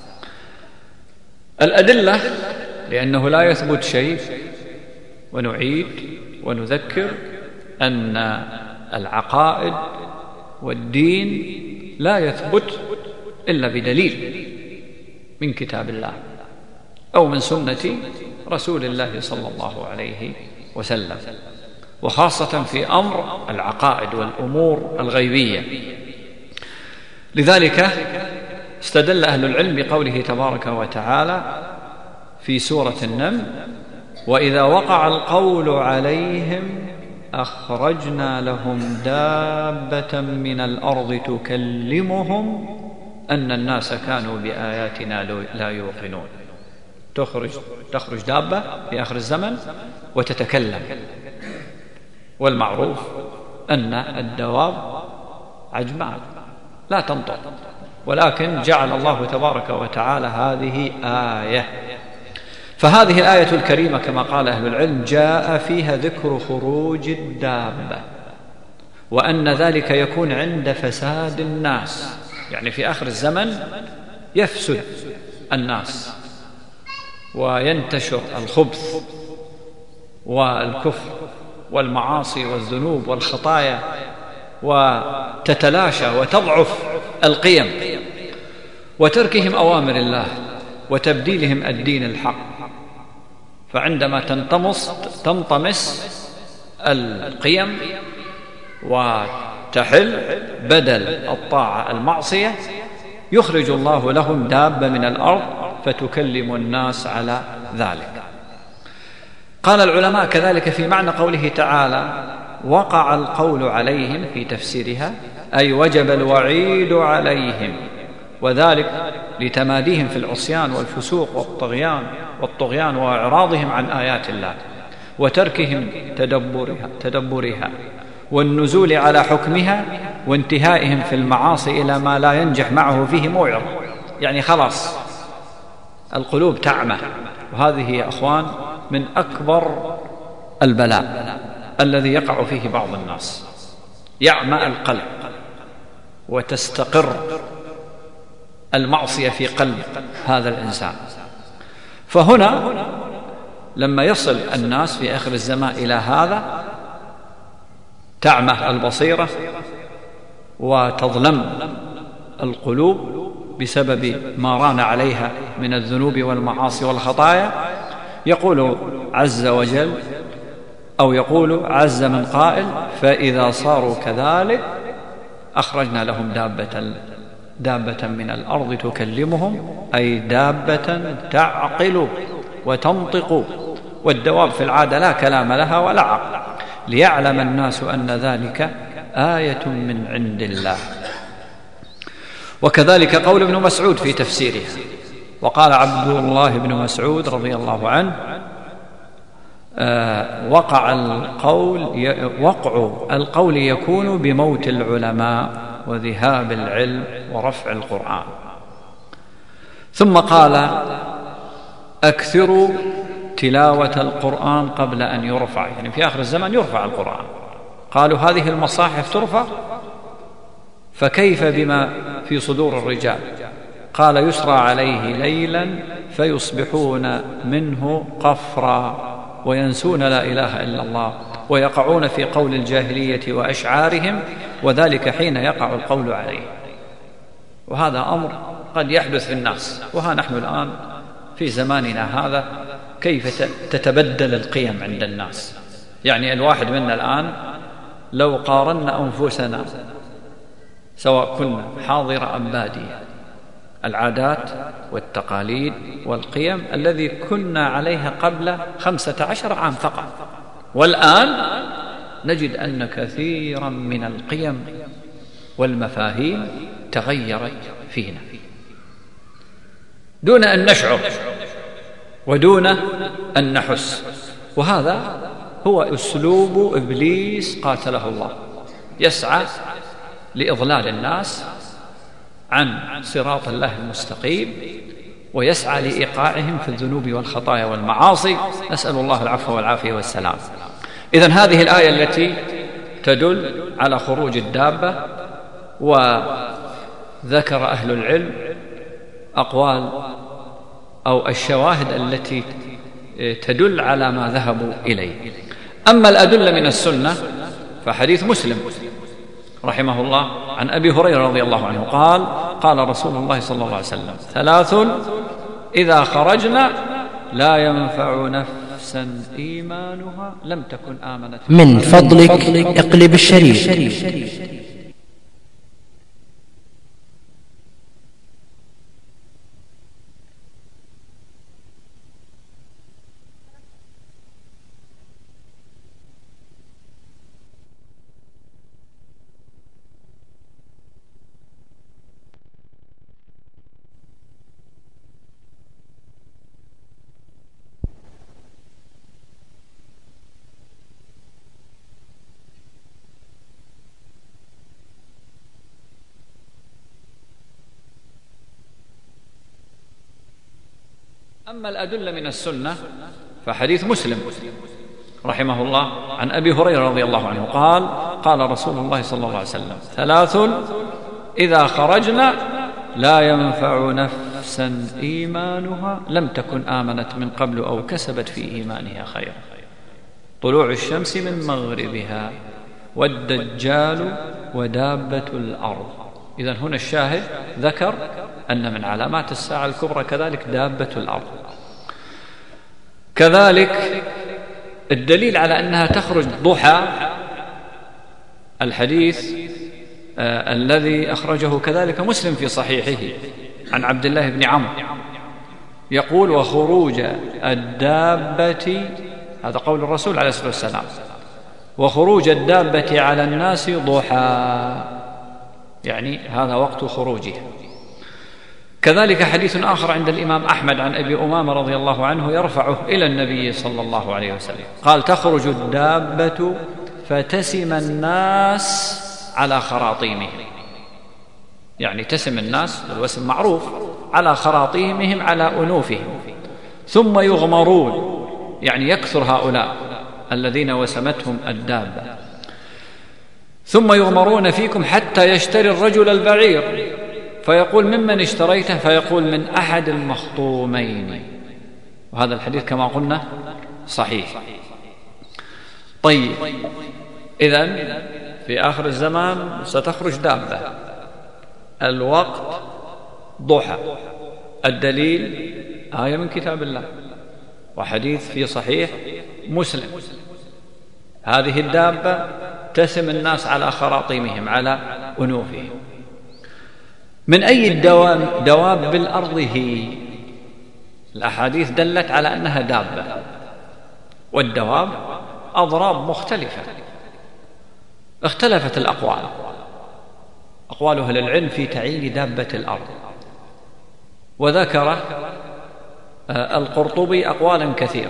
الأدلة، لأنه لا يثبت شيء، ونعيد ونذكر أن العقائد والدين لا يثبت إلا بدليل من كتاب الله أو من سنة رسول الله صلى الله عليه وسلم، وخاصة في أمر العقائد والأمور الغيبية. لذلك استدل أهل العلم بقوله تبارك وتعالى في سورة النمل: وإذا وقع القول عليهم أخرجنا لهم دابة من الأرض تكلمهم أن الناس كانوا بآياتنا لا يوقنون. تخرج, تخرج دابة في آخر الزمن وتتكلم، والمعروف أن الدواب عجمان لا تنطق، ولكن جعل الله تبارك وتعالى هذه آية. فهذه الآية الكريمة كما قال أهل العلم جاء فيها ذكر خروج الدابة، وأن ذلك يكون عند فساد الناس، يعني في آخر الزمن يفسد الناس وينتشر الخبث والكفر والمعاصي والذنوب والخطايا، وتتلاشى وتضعف القيم، وتركهم أوامر الله وتبديلهم الدين الحق. فعندما تنطمس تنطمس القيم وتحل بدل الطاعة المعصية، يخرج الله لهم دابة من الأرض فتكلم الناس على ذلك. قال العلماء كذلك في معنى قوله تعالى وقع القول عليهم في تفسيرها، أي وجب الوعيد عليهم، وذلك لتماديهم في العصيان والفسوق والطغيان والطغيان وإعراضهم عن آيات الله وتركهم تدبرها, تدبرها والنزول على حكمها وانتهائهم في المعاصي إلى ما لا ينجح معه فيه موعظ. يعني خلاص القلوب تعمى، وهذه يا أخوان من أكبر البلاء الذي يقع فيه بعض الناس، يعمى القلب وتستقر المعصية في قلب هذا الإنسان. فهنا لما يصل الناس في آخر الزمان إلى هذا تعمى البصيرة وتظلم القلوب بسبب ما ران عليها من الذنوب والمعاصي والخطايا، يقول عز وجل أو يقول عز من قائل فإذا صاروا كذلك أخرجنا لهم دابة دابة من الأرض تكلمهم، أي دابة تعقل وتنطق، والدواب في العادة لا كلام لها ولا عقل، ليعلم الناس أن ذلك آية من عند الله. وكذلك قول ابن مسعود في تفسيره، وقال عبد الله بن مسعود رضي الله عنه آه وقع القول وقع القول يكون بموت العلماء وذهاب العلم ورفع القرآن. ثم قال أكثروا تلاوة القرآن قبل أن يرفع، يعني في آخر الزمن يرفع القرآن. قالوا هذه المصاحف ترفع، فكيف بما في صدور الرجال؟ قال يسرى عليه ليلا فيصبحون منه قفرا وينسون لا إله إلا الله ويقعون في قول الجاهلية وأشعارهم، وذلك حين يقع القول عليه. وهذا أمر قد يحدث في الناس، وها نحن الآن في زماننا هذا كيف تتبدل القيم عند الناس. يعني الواحد منا الآن لو قارنا أنفسنا سواء كنا حاضرة أم بادية، العادات والتقاليد والقيم الذي كنا عليها قبل خمسة عشر عام فقط، والآن نجد أن كثيرا من القيم والمفاهيم تغيرت فينا دون أن نشعر ودون أن نحس. وهذا هو أسلوب إبليس قاتله الله، يسعى لإضلال الناس عن صراط الله المستقيم، ويسعى لإيقاعهم في الذنوب والخطايا والمعاصي، نسأل الله العفو والعافية والسلام. إذن هذه الآية التي تدل على خروج الدابة، وذكر أهل العلم أقوال أو الشواهد التي تدل على ما ذهبوا إليه. أما الأدلة من السنة فحديث مسلم رحمه الله عن أبي هريرة رضي الله عنه قال قال رسول الله صلى الله عليه وسلم ثلاث إذا خرجنا لا ينفع نفسا إيمانها لم تكن آمنت. من فضلك اقلب الشريف. أما الأدلة من السنة فحديث مسلم رحمه الله عن أبي هريرة رضي الله عنه قال قال رسول الله صلى الله عليه وسلم ثلاث إذا خرجنا لا ينفع نفسا إيمانها لم تكن آمنت من قبل أو كسبت في إيمانها خيرا طلوع الشمس من مغربها والدجال ودابة الأرض. إذن هنا الشاهد ذكر أن من علامات الساعة الكبرى كذلك دابة الأرض. كذلك الدليل على أنها تخرج ضحى الحديث آه الذي أخرجه كذلك مسلم في صحيحه عن عبد الله بن عمرو يقول وخروج الدابة، هذا قول الرسول عليه الصلاة والسلام، وخروج الدابة على الناس ضحى، يعني هذا وقت خروجها. كذلك حديث آخر عند الإمام أحمد عن أبي أمامة رضي الله عنه يرفعه إلى النبي صلى الله عليه وسلم قال تخرج الدابة فتسم الناس على خراطيمهم، يعني تسم الناس والوسم معروف على خراطيمهم على أنوفهم، ثم يغمرون، يعني يكثر هؤلاء الذين وسمتهم الدابة، ثم يغمرون فيكم حتى يشتري الرجل البعير فيقول ممن اشتريته فيقول من أحد المخطومين، وهذا الحديث كما قلنا صحيح. طيب إذن في آخر الزمان ستخرج دابة، الوقت ضحى، الدليل آية من كتاب الله وحديث في صحيح مسلم. هذه الدابة تسم الناس على خراطيمهم على أنوفهم. من أي الدواب دواب بالأرض هي؟ الأحاديث دلت على أنها دابة، والدواب أضراب مختلفة، اختلفت الأقوال، أقوال أهل العلم في تعيين دابة الأرض، وذكر القرطبي أقوالا كثيرة.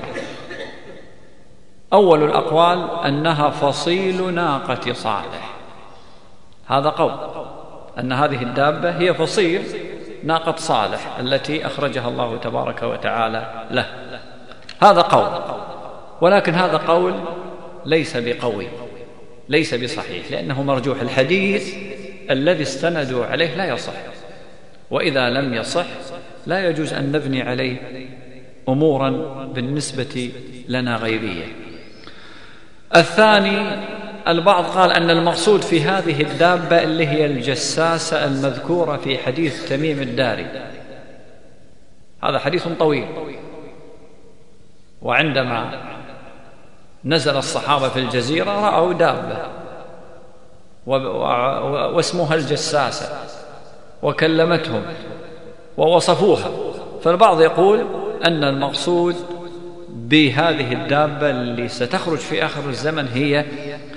أول الأقوال أنها فصيل ناقة صالح، هذا قول أن هذه الدابة هي فصيل ناقة صالح التي أخرجها الله تبارك وتعالى له، هذا قول، ولكن هذا قول ليس بقوي، ليس بصحيح، لأنه مرجوح، الحديث الذي استندوا عليه لا يصح، وإذا لم يصح لا يجوز أن نبني عليه أمورا بالنسبة لنا غيبية. الثاني البعض قال أن المقصود في هذه الدابة اللي هي الجساسة المذكورة في حديث تميم الداري، هذا حديث طويل، وعندما نزل الصحابة في الجزيرة رأوا دابة واسمها الجساسة وكلمتهم ووصفوها، فالبعض يقول أن المقصود بهذه الدابة اللي ستخرج في آخر الزمن هي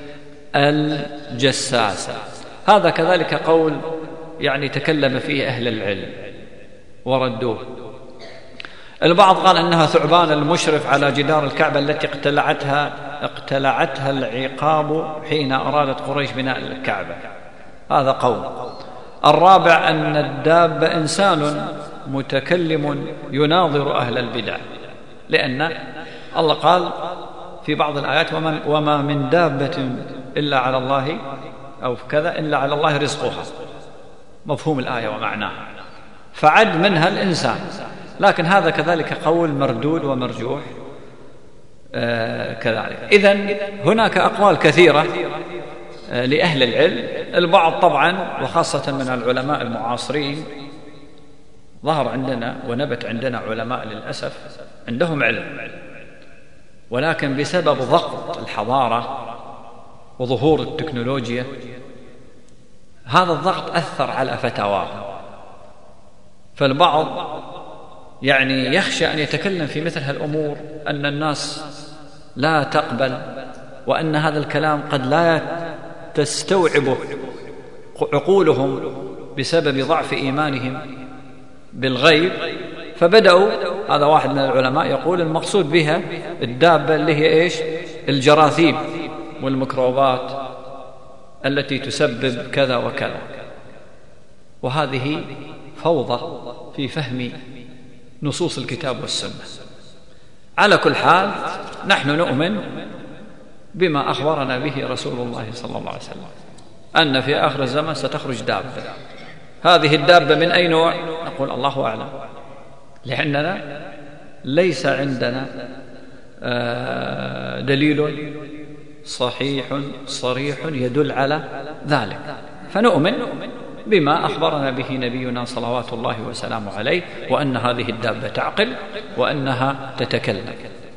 الجساسة. هذا كذلك قول يعني تكلم فيه أهل العلم وردوه. البعض قال أنها ثعبان المشرف على جدار الكعبة التي اقتلعتها اقتلعتها العقاب حين أرادت قريش بناء الكعبة، هذا قول. الرابع أن الدابة إنسان متكلم يناظر أهل البدع، لأن الله قال في بعض الآيات وما, وما من دابة إلا على الله أو كذا إلا على الله رزقها، مفهوم الآية ومعناها، فعد منها الإنسان، لكن هذا كذلك قول مردود ومرجوح آه كذلك. إذن هناك أقوال كثيرة آه لأهل العلم. البعض طبعا وخاصة من العلماء المعاصرين ظهر عندنا ونبت عندنا علماء للأسف عندهم علم، ولكن بسبب ضغط الحضارة وظهور التكنولوجيا هذا الضغط أثر على فتاواهم، فالبعض يعني يخشى أن يتكلم في مثل هالأمور أن الناس لا تقبل، وأن هذا الكلام قد لا تستوعبه عقولهم بسبب ضعف إيمانهم بالغيب، فبدأوا، هذا واحد من العلماء يقول المقصود بها الدابة اللي هي إيش؟ الجراثيم والميكروبات التي تسبب كذا وكذا، وهذه فوضى في فهم نصوص الكتاب والسنة. على كل حال نحن نؤمن بما أخبرنا به رسول الله صلى الله عليه وسلم أن في آخر الزمن ستخرج دابة. هذه الدابة من أي نوع؟ نقول الله أعلم، لأننا ليس عندنا دليل صحيح صريح يدل على ذلك، فنؤمن بما أخبرنا به نبينا صلوات الله وسلامه عليه، وأن هذه الدابة تعقل وأنها تتكلم.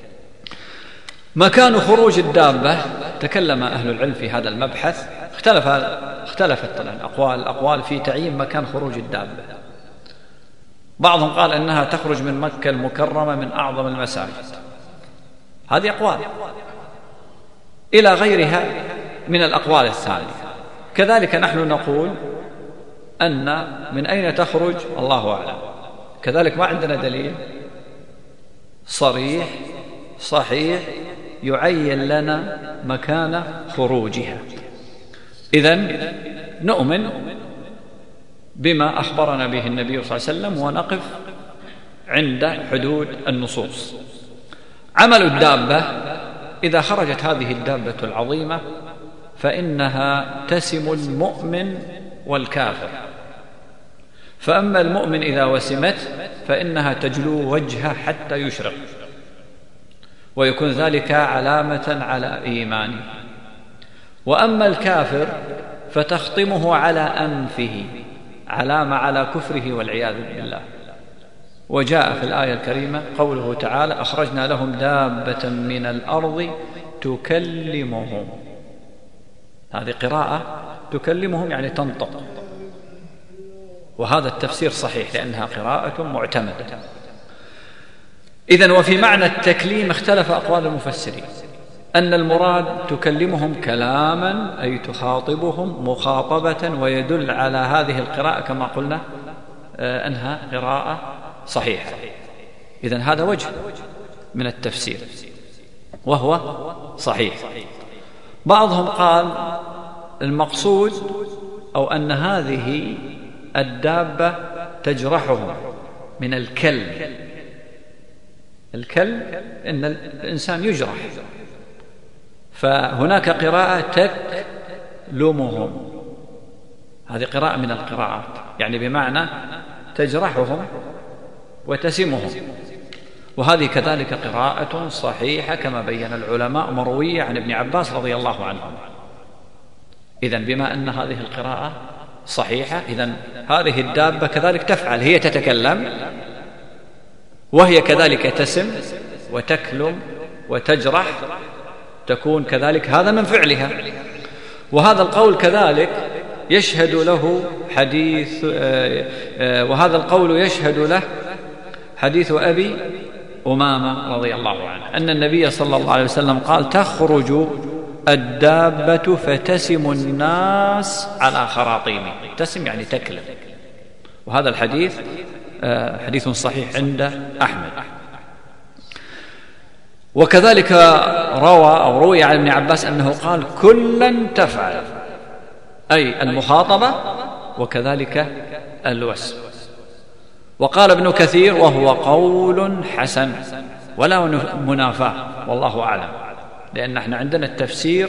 مكان خروج الدابة تكلم أهل العلم في هذا المبحث، اختلف اختلفت الأقوال الأقوال في تعيين مكان خروج الدابة. بعضهم قال أنها تخرج من مكة المكرمة من أعظم المساجد، هذه أقوال، إلى غيرها من الأقوال الثانية. كذلك نحن نقول أن من أين تخرج الله أعلم، كذلك ما عندنا دليل صريح صحيح يعين لنا مكان خروجها. إذن نؤمن بما أخبرنا به النبي صلى الله عليه وسلم ونقف عند حدود النصوص. عمل الدابة: إذا خرجت هذه الدابة العظيمة فإنها تسم المؤمن والكافر. فأما المؤمن إذا وسمت فإنها تجلو وجهه حتى يشرق، ويكون ذلك علامة على إيمانه. وأما الكافر فتخطمه على أنفه، علامة على كفره والعياذ بالله. وجاء في الآية الكريمة قوله تعالى: أخرجنا لهم دابة من الأرض تكلمهم. هذه قراءة تكلمهم يعني تنطق، وهذا التفسير صحيح لأنها قراءة معتمدة. إذن وفي معنى التكليم اختلف أقوال المفسرين، أن المراد تكلمهم كلاما أي تخاطبهم مخاطبة، ويدل على هذه القراءة كما قلنا أنها قراءة صحيحة. إذن هذا وجه من التفسير وهو صحيح. بعضهم قال المقصود أو أن هذه الدابة تجرحهم من الكلب. الكلب إن الإنسان يجرح، فهناك قراءة تكلمهم، هذه قراءة من القراءات، يعني بمعنى تجرحهم وتسمهم. وهذه كذلك قراءة صحيحة كما بين العلماء، مروية عن ابن عباس رضي الله عنهم. إذن بما أن هذه القراءة صحيحة، إذن هذه الدابة كذلك تفعل، هي تتكلم وهي كذلك تسم وتكلم وتجرح، تكون كذلك هذا من فعلها. وهذا القول كذلك يشهد له حديث وهذا القول يشهد له حديث أبي أمامة رضي الله عنه أن النبي صلى الله عليه وسلم قال: تخرج الدابة فتسم الناس على خراطيمه. تسم يعني تكلم، وهذا الحديث حديث صحيح عند أحمد. وكذلك روى أو روي عن ابن عباس أنه قال: كلا تفعل، أي المخاطبة وكذلك الوسم. وقال ابن كثير: وهو قول حسن ولا منافاة، والله أعلم، لأن احنا عندنا التفسير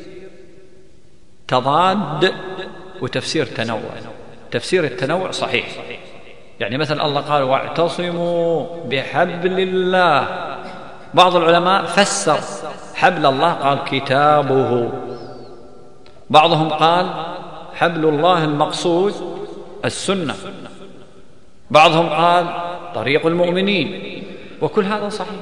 تضاد وتفسير تنوع. تفسير التنوع صحيح، يعني مثلا الله قال: واعتصموا بحبل الله. بعض العلماء فسر حبل الله قال كتابه، بعضهم قال حبل الله المقصود السنة، بعضهم قال طريق المؤمنين، وكل هذا صحيح.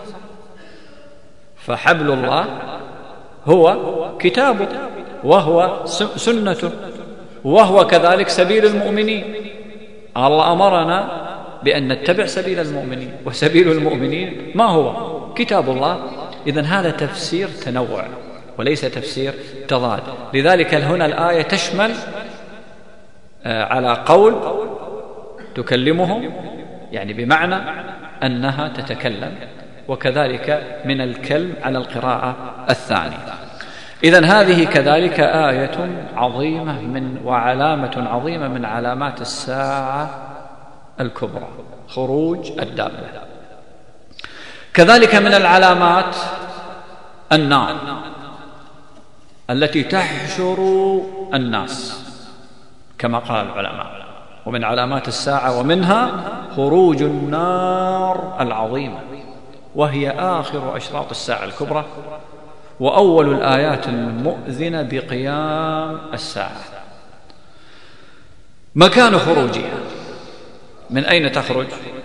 فحبل الله هو كتابه، وهو سنته، وهو كذلك سبيل المؤمنين. الله أمرنا بأن نتبع سبيل المؤمنين، وسبيل المؤمنين ما هو؟ كتاب الله. إذن هذا تفسير تنوع وليس تفسير تضاد. لذلك هنا الآية تشمل على قول تكلمهم، يعني بمعنى أنها تتكلم، وكذلك من الكلم على القراءة الثانية. إذن هذه كذلك آية عظيمة من وعلامة عظيمة من علامات الساعة الكبرى، خروج الدابة. كذلك من العلامات النار التي تحشر الناس كما قال العلماء، ومن علامات الساعة ومنها خروج النار العظيمة، وهي آخر أشراط الساعة الكبرى وأول الآيات المؤذنة بقيام الساعة. مكان خروجها، من أين تخرج؟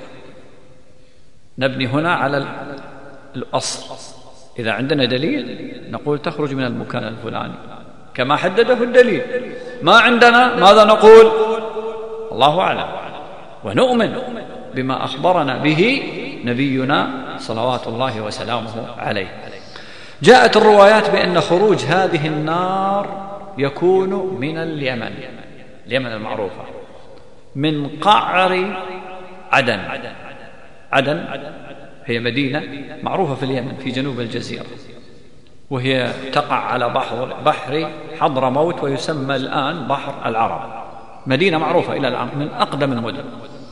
نبني هنا على الأصل، إذا عندنا دليل نقول تخرج من المكان الفلاني كما حدده الدليل. ما عندنا ماذا نقول؟ الله أعلم، ونؤمن بما أخبرنا به نبينا صلوات الله وسلامه عليه. جاءت الروايات بأن خروج هذه النار يكون من اليمن، اليمن المعروفة، من قعر عدن. عدن هي مدينة معروفة في اليمن في جنوب الجزيرة، وهي تقع على بحر بحر حضرموت، ويسمى الآن بحر العرب، مدينة معروفة إلى الآن من أقدم المدن.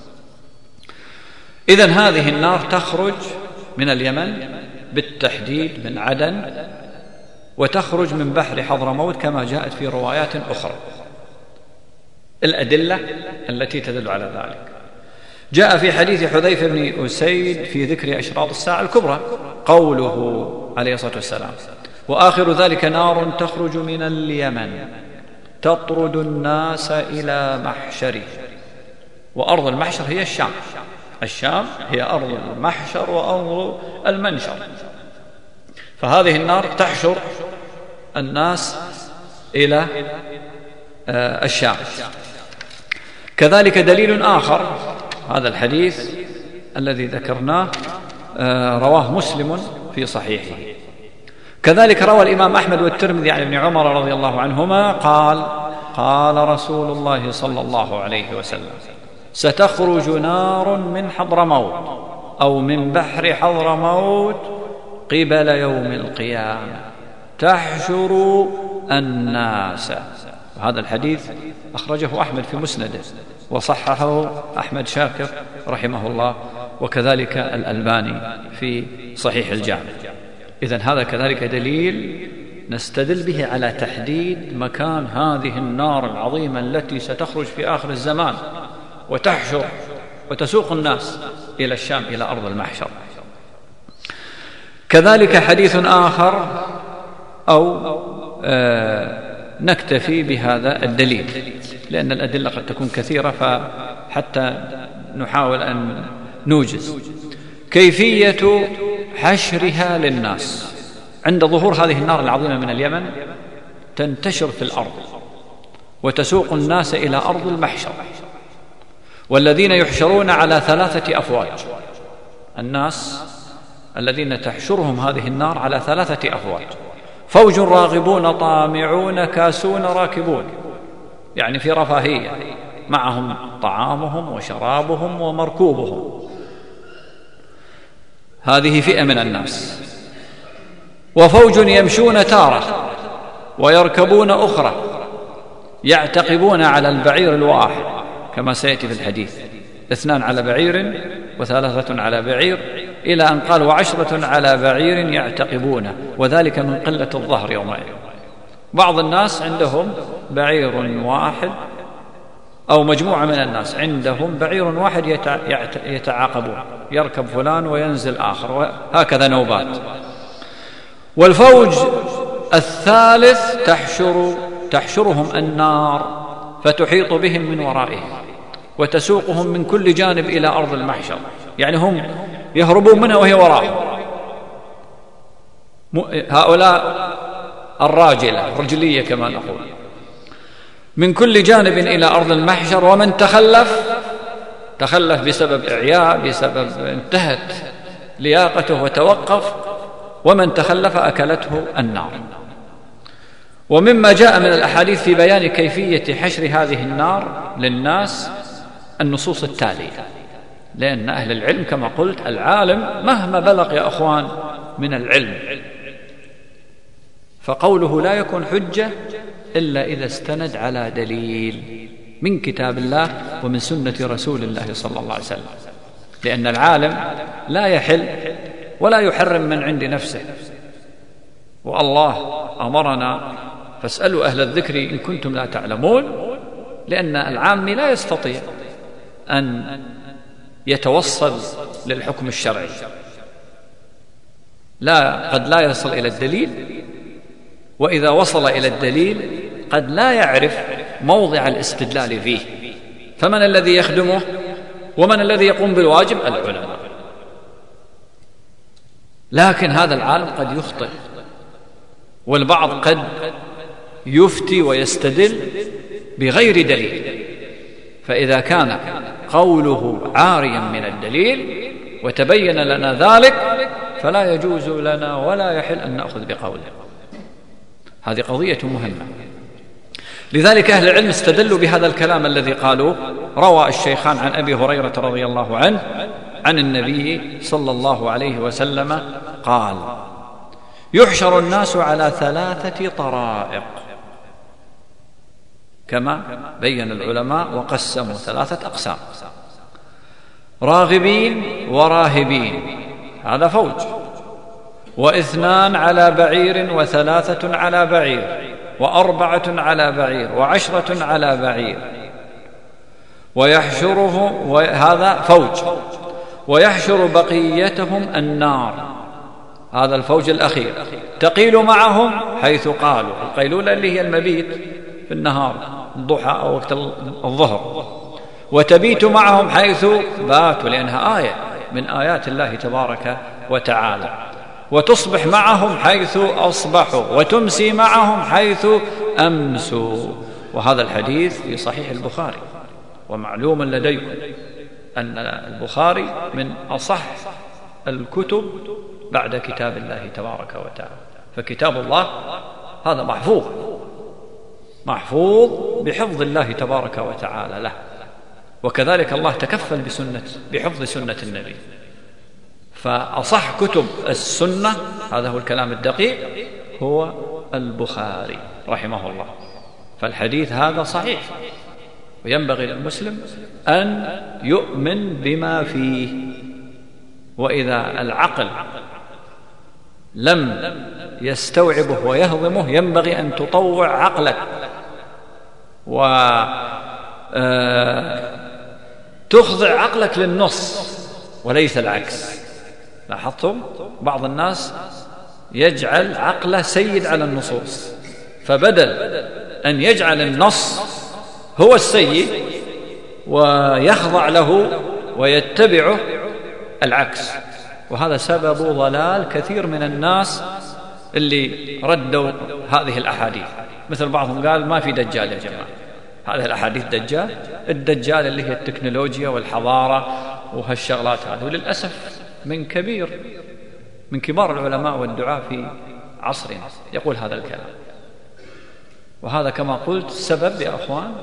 إذن هذه النار تخرج من اليمن بالتحديد من عدن، وتخرج من بحر حضرموت كما جاءت في روايات أخرى. الأدلة التي تدل على ذلك جاء في حديث حذيفة بن أسيد في ذكر أشراط الساعة الكبرى قوله عليه الصلاة والسلام: وآخر ذلك نار تخرج من اليمن تطرد الناس إلى محشره. وأرض المحشر هي الشام، الشام هي أرض المحشر وأرض المنشر، فهذه النار تحشر الناس إلى الشام. كذلك دليل آخر، هذا الحديث الذي ذكرناه رواه مسلم في صحيحه. كذلك روى الإمام أحمد والترمذي عن ابن عمر رضي الله عنهما قال: قال رسول الله صلى الله عليه وسلم: ستخرج نار من حضرموت أو من بحر حضرموت قبل يوم القيامة تحشر الناس. هذا الحديث أخرجه أحمد في مسنده وصححه أحمد شاكر رحمه الله، وكذلك الألباني في صحيح الجامع. إذن هذا كذلك دليل نستدل به على تحديد مكان هذه النار العظيمة التي ستخرج في آخر الزمان وتحشر وتسوق الناس إلى الشام إلى أرض المحشر. كذلك حديث آخر، أو آه نكتفي بهذا الدليل لأن الأدلة قد تكون كثيرة، فحتى نحاول أن نوجز. كيفية حشرها للناس عند ظهور هذه النار العظيمة من اليمن، تنتشر في الأرض وتسوق الناس إلى أرض المحشر، والذين يحشرون على ثلاثة أفواج. الناس الذين تحشرهم هذه النار على ثلاثة أفواج: فوج راغبون طامعون كاسون راكبون، يعني في رفاهية، معهم طعامهم وشرابهم ومركوبهم، هذه فئة من الناس. وفوج يمشون تارة ويركبون أخرى، يعتقبون على البعير الواحد كما سيأتي في الحديث، اثنان على بعير وثلاثة على بعير، إلى أن قال: وعشرة على بعير يعتقبونه، وذلك من قلة الظهر يومئذ. بعض الناس عندهم بعير واحد، أو مجموعة من الناس عندهم بعير واحد يتعاقبون، يركب فلان وينزل آخر، وهكذا نوبات. والفوج الثالث تحشر تحشرهم النار فتحيط بهم من ورائهم وتسوقهم من كل جانب إلى أرض المحشر، يعني هم يهربون منها وهي وراهم. هؤلاء الراجلة رجلية كما نقول، من كل جانب إلى أرض المحشر. ومن تخلف تخلف بسبب إعياء، بسبب انتهت لياقته وتوقف، ومن تخلف أكلته النار. ومما جاء من الأحاديث في بيان كيفية حشر هذه النار للناس النصوص التالية، لأن أهل العلم كما قلت العالم مهما بلغ يا أخوان من العلم، فقوله لا يكون حجة إلا إذا استند على دليل من كتاب الله ومن سنة رسول الله صلى الله عليه وسلم، لأن العالم لا يحل ولا يحرم من عند نفسه، والله أمرنا فاسألوا أهل الذكر إن كنتم لا تعلمون، لأن العامي لا يستطيع أن يتوصل للحكم الشرعي، لا قد لا يصل إلى الدليل، وإذا وصل إلى الدليل قد لا يعرف موضع الاستدلال فيه، فمن الذي يخدمه ومن الذي يقوم بالواجب؟ العلماء. لكن هذا العالم قد يخطئ، والبعض قد يفتي ويستدل بغير دليل، فإذا كان قوله عاريا من الدليل وتبين لنا ذلك فلا يجوز لنا ولا يحل أن نأخذ بقوله. هذه قضية مهمة. لذلك أهل العلم استدلوا بهذا الكلام الذي قالوه. روى الشيخان عن أبي هريرة رضي الله عنه عن النبي صلى الله عليه وسلم قال: يحشر الناس على ثلاثة طرائق، كما بين العلماء وقسموا ثلاثة أقسام: راغبين وراهبين، هذا فوج، واثنان على بعير وثلاثة على بعير وأربعة على بعير وعشرة على بعير، ويحشره وهذا فوج، ويحشر بقيتهم النار، هذا الفوج الأخير، تقيل معهم حيث قالوا، القيلولة اللي هي المبيت في النهار، الضحى أو وقت الظهر، وتبيت معهم حيث باتوا، لأنها آية من آيات الله تبارك وتعالى، وتصبح معهم حيث أصبحوا، وتمسي معهم حيث أمسوا. وهذا الحديث في صحيح البخاري، ومعلوم لديكم أن البخاري من أصح الكتب بعد كتاب الله تبارك وتعالى، فكتاب الله هذا محفوظ محفوظ بحفظ الله تبارك وتعالى له، وكذلك الله تكفل بسنة بحفظ سنة النبي، فأصح كتب السنة، هذا هو الكلام الدقيق، هو البخاري رحمه الله. فالحديث هذا صحيح، وينبغي للمسلم أن يؤمن بما فيه، وإذا العقل لم يستوعبه ويهضمه ينبغي أن تطوع عقلك وتخضع عقلك للنص وليس العكس. لاحظتم بعض الناس يجعل عقله سيد على النصوص، فبدل أن يجعل النص هو السيد ويخضع له ويتبعه، العكس، وهذا سبب ضلال كثير من الناس اللي ردوا هذه الأحاديث. مثل بعضهم قال ما في دجال يا جماعة، هذه الأحاديث دجال، الدجال اللي هي التكنولوجيا والحضارة وهالشغلات هذه. وللأسف من كبير من كبار العلماء والدعاة في عصرنا يقول هذا الكلام، وهذا كما قلت سبب يا أخوان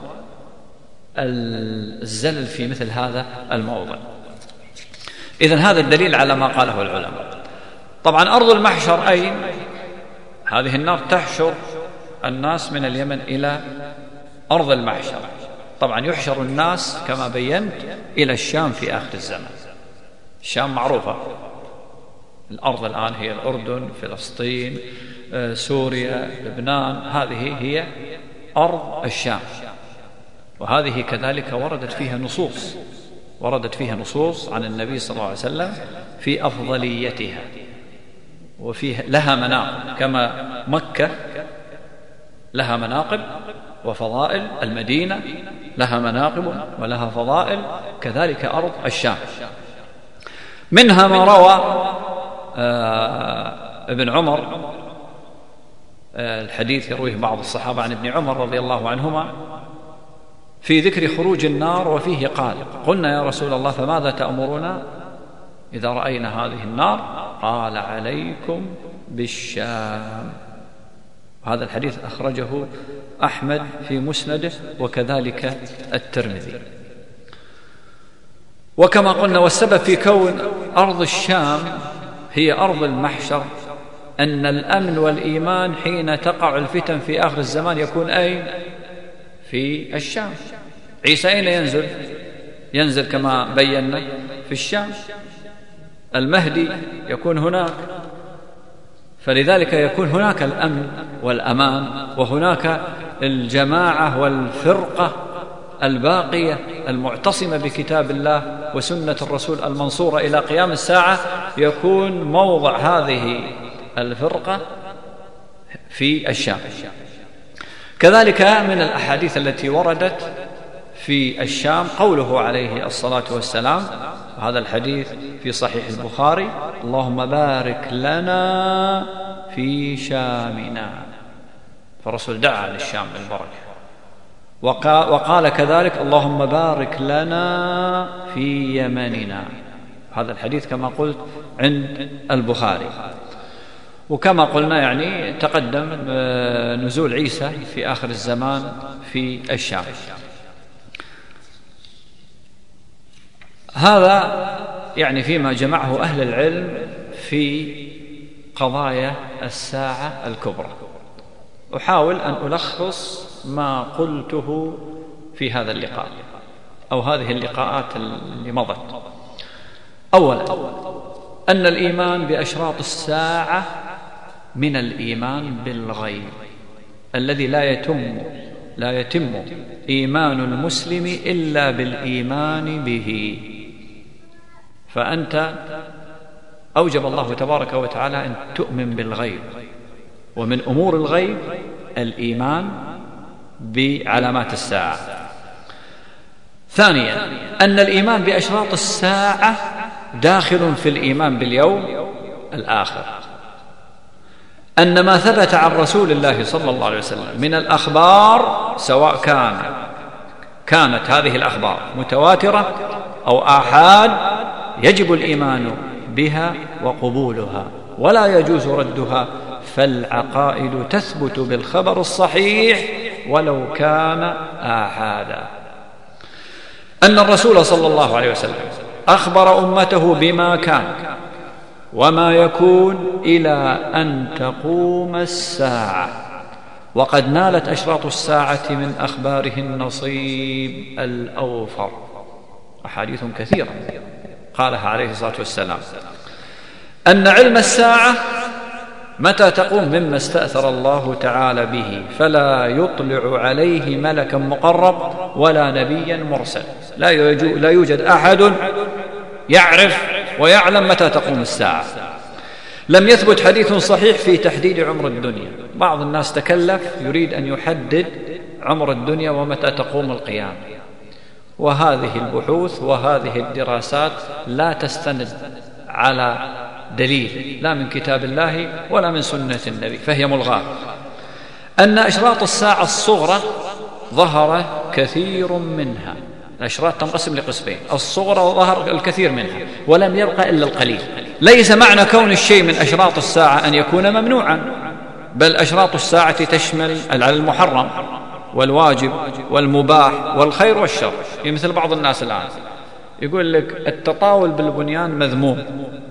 الزلل في مثل هذا الموضوع. إذن هذا الدليل على ما قاله العلماء. طبعا أرض المحشر أين؟ هذه النار تحشر الناس من اليمن إلى أرض المحشر. طبعا يحشر الناس كما بينت إلى الشام في آخر الزمن. الشام معروفة، الأرض الآن هي الأردن، فلسطين، سوريا، لبنان، هذه هي أرض الشام، وهذه كذلك وردت فيها نصوص وردت فيها نصوص عن النبي صلى الله عليه وسلم في أفضليتها، وفيها لها مناقب، كما مكة لها مناقب وفضائل، المدينة لها مناقب ولها فضائل، كذلك أرض الشام. منها ما روى آه ابن عمر، آه الحديث يرويه بعض الصحابة عن ابن عمر رضي الله عنهما في ذكر خروج النار، وفيه قال: قلنا يا رسول الله فماذا تأمرنا إذا رأينا هذه النار؟ قال: عليكم بالشام. هذا الحديث أخرجه أحمد في مسنده وكذلك الترمذي. وكما قلنا والسبب في كون أرض الشام هي أرض المحشر أن الأمن والإيمان حين تقع الفتن في آخر الزمان يكون أين؟ في الشام، عيسى أين ينزل؟ ينزل كما بينا في الشام، المهدي يكون هناك، فلذلك يكون هناك الأمن والأمان، وهناك الجماعة والفرقة الباقية المعتصمة بكتاب الله وسنة الرسول المنصورة إلى قيام الساعة. يكون موضع هذه الفرقة في الشام. كذلك من الأحاديث التي وردت في الشام قوله عليه الصلاة والسلام، وهذا الحديث في صحيح البخاري: اللهم بارك لنا في شامنا. فالرسول دعا للشام بالبركة، وقال كذلك: اللهم بارك لنا في يمننا. هذا الحديث كما قلت عند البخاري. وكما قلنا يعني تقدم نزول عيسى في آخر الزمان في الشام. هذا يعني فيما جمعه أهل العلم في قضايا الساعة الكبرى. أحاول أن ألخص ما قلته في هذا اللقاء أو هذه اللقاءات اللي مضت. أولا، أن الإيمان بأشراط الساعة من الإيمان بالغيب الذي لا يتم لا يتم إيمان المسلم إلا بالإيمان به. فأنت أوجب الله تبارك وتعالى أن تؤمن بالغيب، ومن أمور الغيب الإيمان بعلامات الساعة. ثانيا، أن الإيمان بأشراط الساعة داخل في الإيمان باليوم الآخر. أن ما ثبت عن رسول الله صلى الله عليه وسلم من الأخبار، سواء كان كانت هذه الأخبار متواترة أو آحاد، يجب الإيمان بها وقبولها، ولا يجوز ردها، فالعقائد تثبت بالخبر الصحيح ولو كان آحادا. أن الرسول صلى الله عليه وسلم أخبر أمته بما كان وما يكون إلى أن تقوم الساعة، وقد نالت أشراط الساعة من أخباره النصيب الأوفر. أحاديث كثيرة قالها عليه الصلاة والسلام. أن علم الساعة متى تقوم مما استأثر الله تعالى به، فلا يطلع عليه ملكا مقرب ولا نبيا مرسل. لا يوجد أحد يعرف ويعلم متى تقوم الساعة. لم يثبت حديث صحيح في تحديد عمر الدنيا. بعض الناس تكلف يريد أن يحدد عمر الدنيا ومتى تقوم القيامة، وهذه البحوث وهذه الدراسات لا تستند على دليل لا من كتاب الله ولا من سنة النبي، فهي ملغاة. أن أشراط الساعة الصغرى ظهر كثير منها. الأشراط تنقسم لقسمين: الصغرى وظهر الكثير منها، ولم يبقى إلا القليل. ليس معنى كون الشيء من أشراط الساعة أن يكون ممنوعا، بل أشراط الساعة تشمل على المحرم والواجب والمباح والخير والشر. مثل بعض الناس الآن يقول لك التطاول بالبنيان مذموم.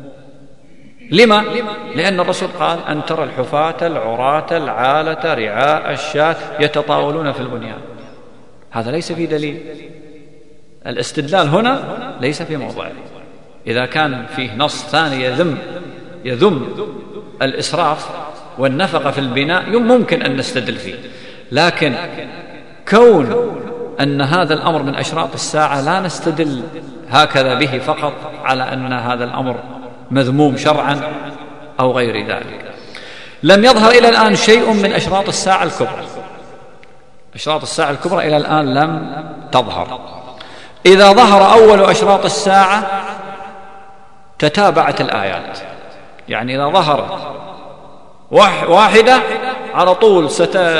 لما؟ لأن الرسول قال: أن ترى الحفاة العراة العالة رعاء الشاة يتطاولون في البنيان. هذا ليس في دليل. الاستدلال هنا ليس في موضعه. إذا كان فيه نص ثاني يذم يذم الإسراف والنفقة في البناء ممكن أن نستدل فيه، لكن كون أن هذا الأمر من أشراط الساعة لا نستدل هكذا به فقط على أن هذا الأمر مذموم شرعا أو غير ذلك. لم يظهر إلى الآن شيء من أشراط الساعة الكبرى. أشراط الساعة الكبرى إلى الآن لم تظهر. إذا ظهر أول أشراط الساعة تتابعت الآيات، يعني إذا ظهرت واحدة على طول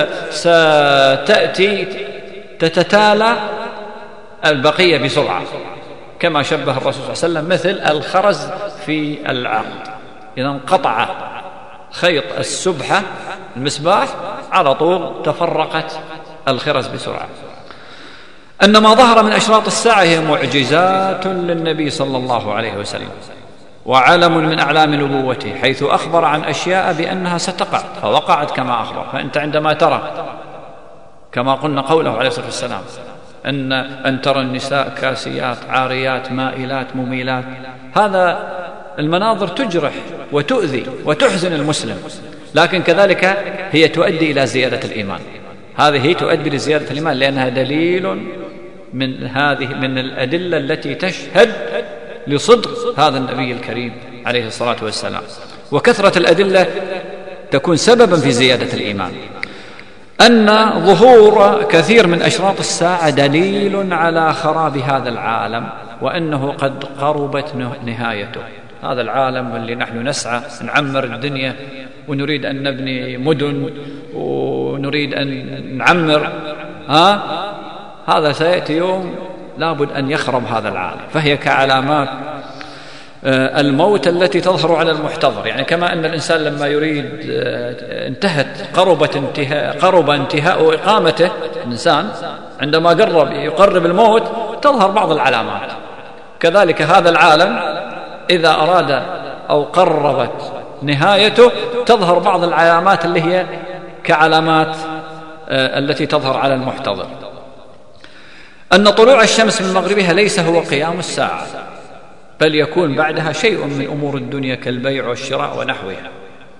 ستأتي تتتالى البقية بسرعة، كما شبه الرسول صلى الله عليه وسلم مثل الخرز في العقد. إذا انقطع خيط السبحة المصباح على طول تفرقت الخرز بسرعة. أن ما ظهر من أشراط الساعة هي معجزات للنبي صلى الله عليه وسلم، وعلم من أعلام نبوته، حيث أخبر عن أشياء بأنها ستقع فوقعت كما أخبر. فأنت عندما ترى كما قلنا قوله عليه الصلاة والسلام: أن, أن ترى النساء كاسيات عاريات مائلات مميلات. هذا المناظر تجرح وتؤذي وتحزن المسلم، لكن كذلك هي تؤدي إلى زيادة الإيمان. هذه تؤدي لزيادة الإيمان لأنها دليل من هذه من الأدلة التي تشهد لصدق هذا النبي الكريم عليه الصلاة والسلام. وكثرة الأدلة تكون سببا في زيادة الإيمان. أن ظهور كثير من أشراط الساعة دليل على خراب هذا العالم، وأنه قد قربت نهايته. هذا العالم اللي نحن نسعى نعمر الدنيا ونريد أن نبني مدن ونريد أن نعمر، ها هذا سيأتي يوم لابد أن يخرب هذا العالم. فهي كعلامات الموت التي تظهر على المحتضر. يعني كما أن الإنسان لما يريد انتهت قربت انتهاء قرب انتهاء إقامته، الإنسان عندما قرب يقرب الموت تظهر بعض العلامات. كذلك هذا العالم إذا أراد أو قربت نهايته تظهر بعض العلامات اللي هي كعلامات التي تظهر على المحتضر. أن طلوع الشمس من مغربها ليس هو قيام الساعة، بل يكون بعدها شيء من أمور الدنيا كالبيع والشراء ونحوها.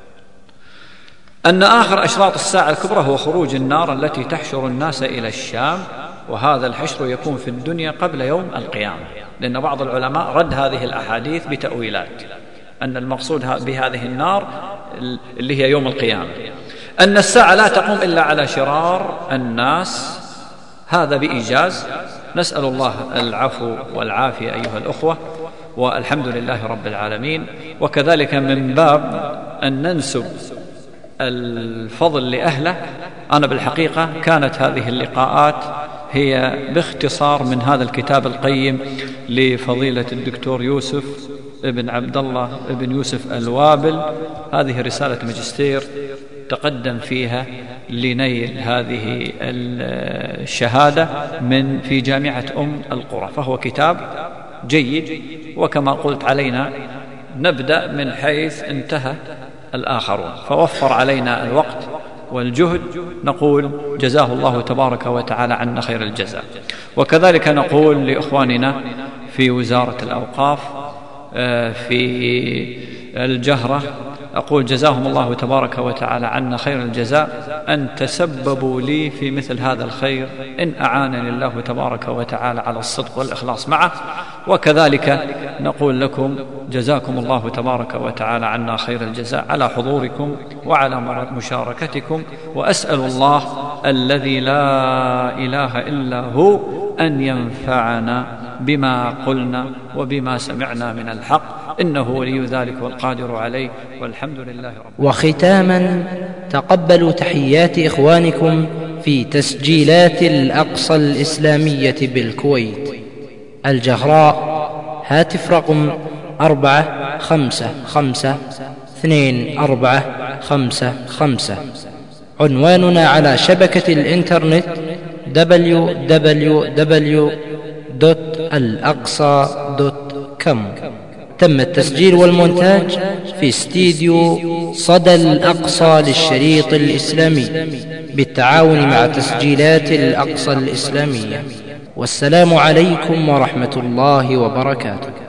أن آخر أشراط الساعة الكبرى هو خروج النار التي تحشر الناس إلى الشام، وهذا الحشر يكون في الدنيا قبل يوم القيامة، لأن بعض العلماء رد هذه الأحاديث بتأويلات أن المقصود بهذه النار اللي هي يوم القيامة. أن الساعة لا تقوم إلا على شرار الناس، هذا بإيجاز. نسأل الله العفو والعافية أيها الأخوة، والحمد لله رب العالمين. وكذلك من باب أن ننسب الفضل لأهله، أنا بالحقيقة كانت هذه اللقاءات هي باختصار من هذا الكتاب القيم لفضيلة الدكتور يوسف ابن عبد الله ابن يوسف الوابل. هذه رسالة ماجستير تقدم فيها لنيل هذه الشهادة من في جامعة أم القرى، فهو كتاب جيد. وكما قلت علينا نبدأ من حيث انتهى الآخرون، فوفر علينا الوقت والجهد. نقول جزاه الله تبارك وتعالى عنا خير الجزاء. وكذلك نقول لإخواننا في وزارة الأوقاف في الجهرة، أقول جزاهم الله تبارك وتعالى عنا خير الجزاء أن تسببوا لي في مثل هذا الخير، إن أعانني الله تبارك وتعالى على الصدق والإخلاص معه. وكذلك نقول لكم جزاكم الله تبارك وتعالى عنا خير الجزاء على حضوركم وعلى مشاركتكم. وأسأل الله الذي لا إله إلا هو أن ينفعنا بما قلنا وبما سمعنا من الحق، إنه ولي ذلك والقادر عليه، والحمد لله رب. وختاما تقبلوا تحيات إخوانكم في تسجيلات الأقصى الإسلامية بالكويت، الجهراء، هاتف رقم أربعة خمسة خمسة اثنين أربعة خمسة خمسة. عنواننا على شبكة الإنترنت دبليو دبليو دبليو دوت الأقصى دوت كوم. تم التسجيل والمونتاج في استديو صدى الأقصى للشريط الإسلامي بالتعاون مع تسجيلات الأقصى الإسلامية. والسلام عليكم ورحمة الله وبركاته.